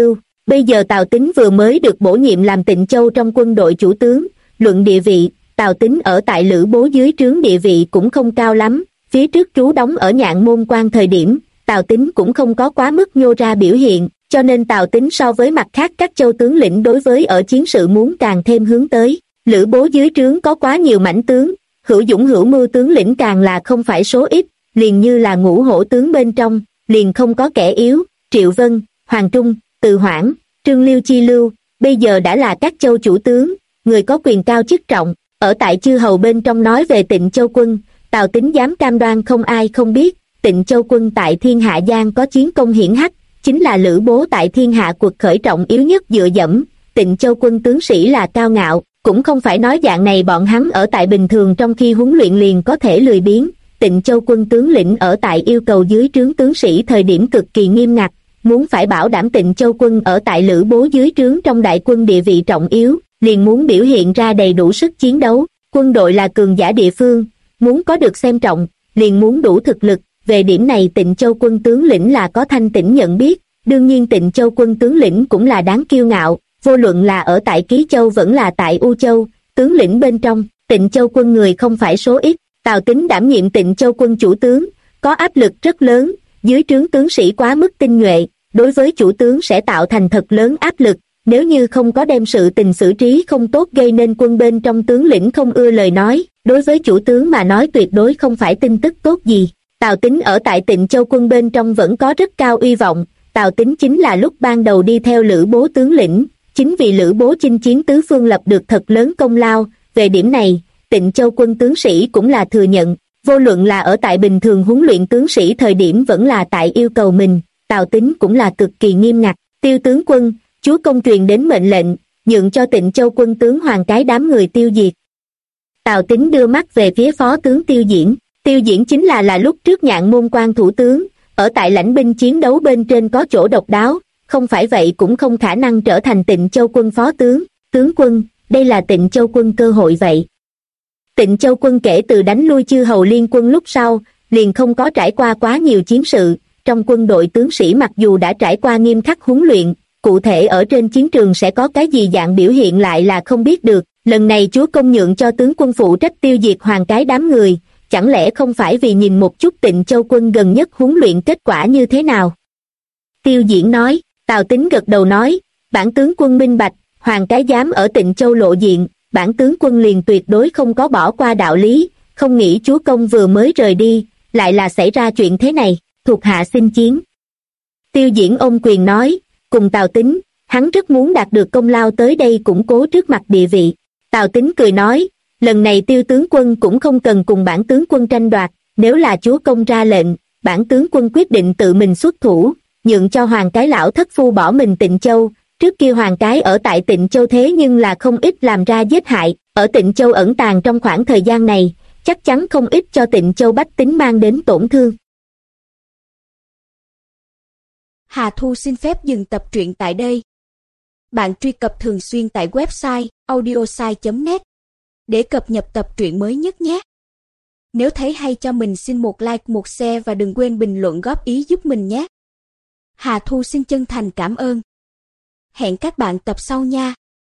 Bây giờ Tào Tín vừa mới được bổ nhiệm làm Tịnh Châu trong quân đội chủ tướng, luận địa vị, Tào Tín ở tại Lữ Bố dưới trướng địa vị cũng không cao lắm, phía trước trú đóng ở Nhạn Môn Quan thời điểm, Tào Tín cũng không có quá mức nhô ra biểu hiện, cho nên Tào Tín so với mặt khác các châu tướng lĩnh đối với ở chiến sự muốn càng thêm hướng tới. Lữ Bố dưới trướng có quá nhiều mãnh tướng, hữu dũng hữu mưu tướng lĩnh càng là không phải số ít, liền như là ngũ hổ tướng bên trong, liền không có kẻ yếu, Triệu Vân, Hoàng Trung, Từ Hoảng, Trương Liêu Chi Lưu, bây giờ đã là các châu chủ tướng, người có quyền cao chức trọng, ở tại chư hầu bên trong nói về Tịnh Châu quân, Tào Tín dám cam đoan không ai không biết, Tịnh Châu quân tại Thiên Hạ Giang có chiến công hiển hách, chính là Lữ Bố tại Thiên Hạ cuộc khởi trọng yếu nhất dựa dẫm, Tịnh Châu quân tướng sĩ là cao ngạo, cũng không phải nói dạng này bọn hắn ở tại bình thường trong khi huấn luyện liền có thể lười biếng, Tịnh Châu quân tướng lĩnh ở tại yêu cầu dưới trướng tướng sĩ thời điểm cực kỳ nghiêm ngặt, muốn phải bảo đảm Tịnh Châu quân ở tại Lữ Bố dưới trướng trong đại quân địa vị trọng yếu, liền muốn biểu hiện ra đầy đủ sức chiến đấu, quân đội là cường giả địa phương, muốn có được xem trọng, liền muốn đủ thực lực, về điểm này Tịnh Châu quân tướng lĩnh là có thanh tĩnh nhận biết, đương nhiên Tịnh Châu quân tướng lĩnh cũng là đáng kiêu ngạo, vô luận là ở tại Ký Châu vẫn là tại U Châu, tướng lĩnh bên trong, Tịnh Châu quân người không phải số ít, Tào Tín đảm nhiệm Tịnh Châu quân chủ tướng, có áp lực rất lớn, dưới trướng tướng sĩ quá mức tinh nhuệ, đối với chủ tướng sẽ tạo thành thật lớn áp lực, nếu như không có đem sự tình xử trí không tốt gây nên quân bên trong tướng lĩnh không ưa lời nói, đối với chủ tướng mà nói tuyệt đối không phải tin tức tốt gì. Tào Tín ở tại Tịnh Châu quân bên trong vẫn có rất cao uy vọng, Tào Tín chính là lúc ban đầu đi theo Lữ Bố tướng lĩnh, chính vì Lữ Bố chinh chiến tứ phương lập được thật lớn công lao, về điểm này, Tịnh Châu quân tướng sĩ cũng là thừa nhận, vô luận là ở tại bình thường huấn luyện tướng sĩ thời điểm vẫn là tại yêu cầu mình, Tào Tín cũng là cực kỳ nghiêm ngặt, Tiêu tướng quân, chúa công truyền đến mệnh lệnh, nhượng cho Tịnh Châu quân tướng Hoàng cái đám người tiêu diệt. Tào Tín đưa mắt về phía phó tướng Tiêu Diễn chính là lúc trước Nhạn Môn Quan thủ tướng, ở tại lãnh binh chiến đấu bên trên có chỗ độc đáo, không phải vậy cũng không khả năng trở thành Tịnh Châu quân phó tướng, tướng quân, đây là Tịnh Châu quân cơ hội vậy. Tịnh Châu quân kể từ đánh lui chư hầu liên quân lúc sau, liền không có trải qua quá nhiều chiến sự, trong quân đội tướng sĩ mặc dù đã trải qua nghiêm khắc huấn luyện, cụ thể ở trên chiến trường sẽ có cái gì dạng biểu hiện lại là không biết được, lần này chúa công nhượng cho tướng quân phụ trách tiêu diệt Hoàng cái đám người, chẳng lẽ không phải vì nhìn một chút Tịnh Châu quân gần nhất huấn luyện kết quả như thế nào? Tiêu Diễn nói, Tào Tín gật đầu nói, bản tướng quân minh bạch, Hoàng cái dám ở Tịnh Châu lộ diện, bản tướng quân liền tuyệt đối không có bỏ qua đạo lý, không nghĩ chúa công vừa mới rời đi, lại là xảy ra chuyện thế này, thuộc hạ xin chiến. Tiêu Diễn ôm quyền nói, cùng Tào Tín, hắn rất muốn đạt được công lao tới đây củng cố trước mặt địa vị. Tào Tín cười nói, lần này Tiêu tướng quân cũng không cần cùng bản tướng quân tranh đoạt, nếu là chúa công ra lệnh, bản tướng quân quyết định tự mình xuất thủ, nhượng cho Hoàng cái lão thất phu bỏ mình Tịnh Châu. Trước kia Hoàng cái ở tại Tịnh Châu thế nhưng là không ít làm ra giết hại, ở Tịnh Châu ẩn tàng trong khoảng thời gian này, chắc chắn không ít cho Tịnh Châu bách tính mang đến tổn thương. Hà Thu xin phép dừng tập truyện tại đây. Bạn truy cập thường xuyên tại website audiosai.net để cập nhật tập truyện mới nhất nhé. Nếu thấy hay cho mình xin một like, một share và đừng quên bình luận góp ý giúp mình nhé. Hà Thu xin chân thành cảm ơn. Hẹn các bạn tập sau nha.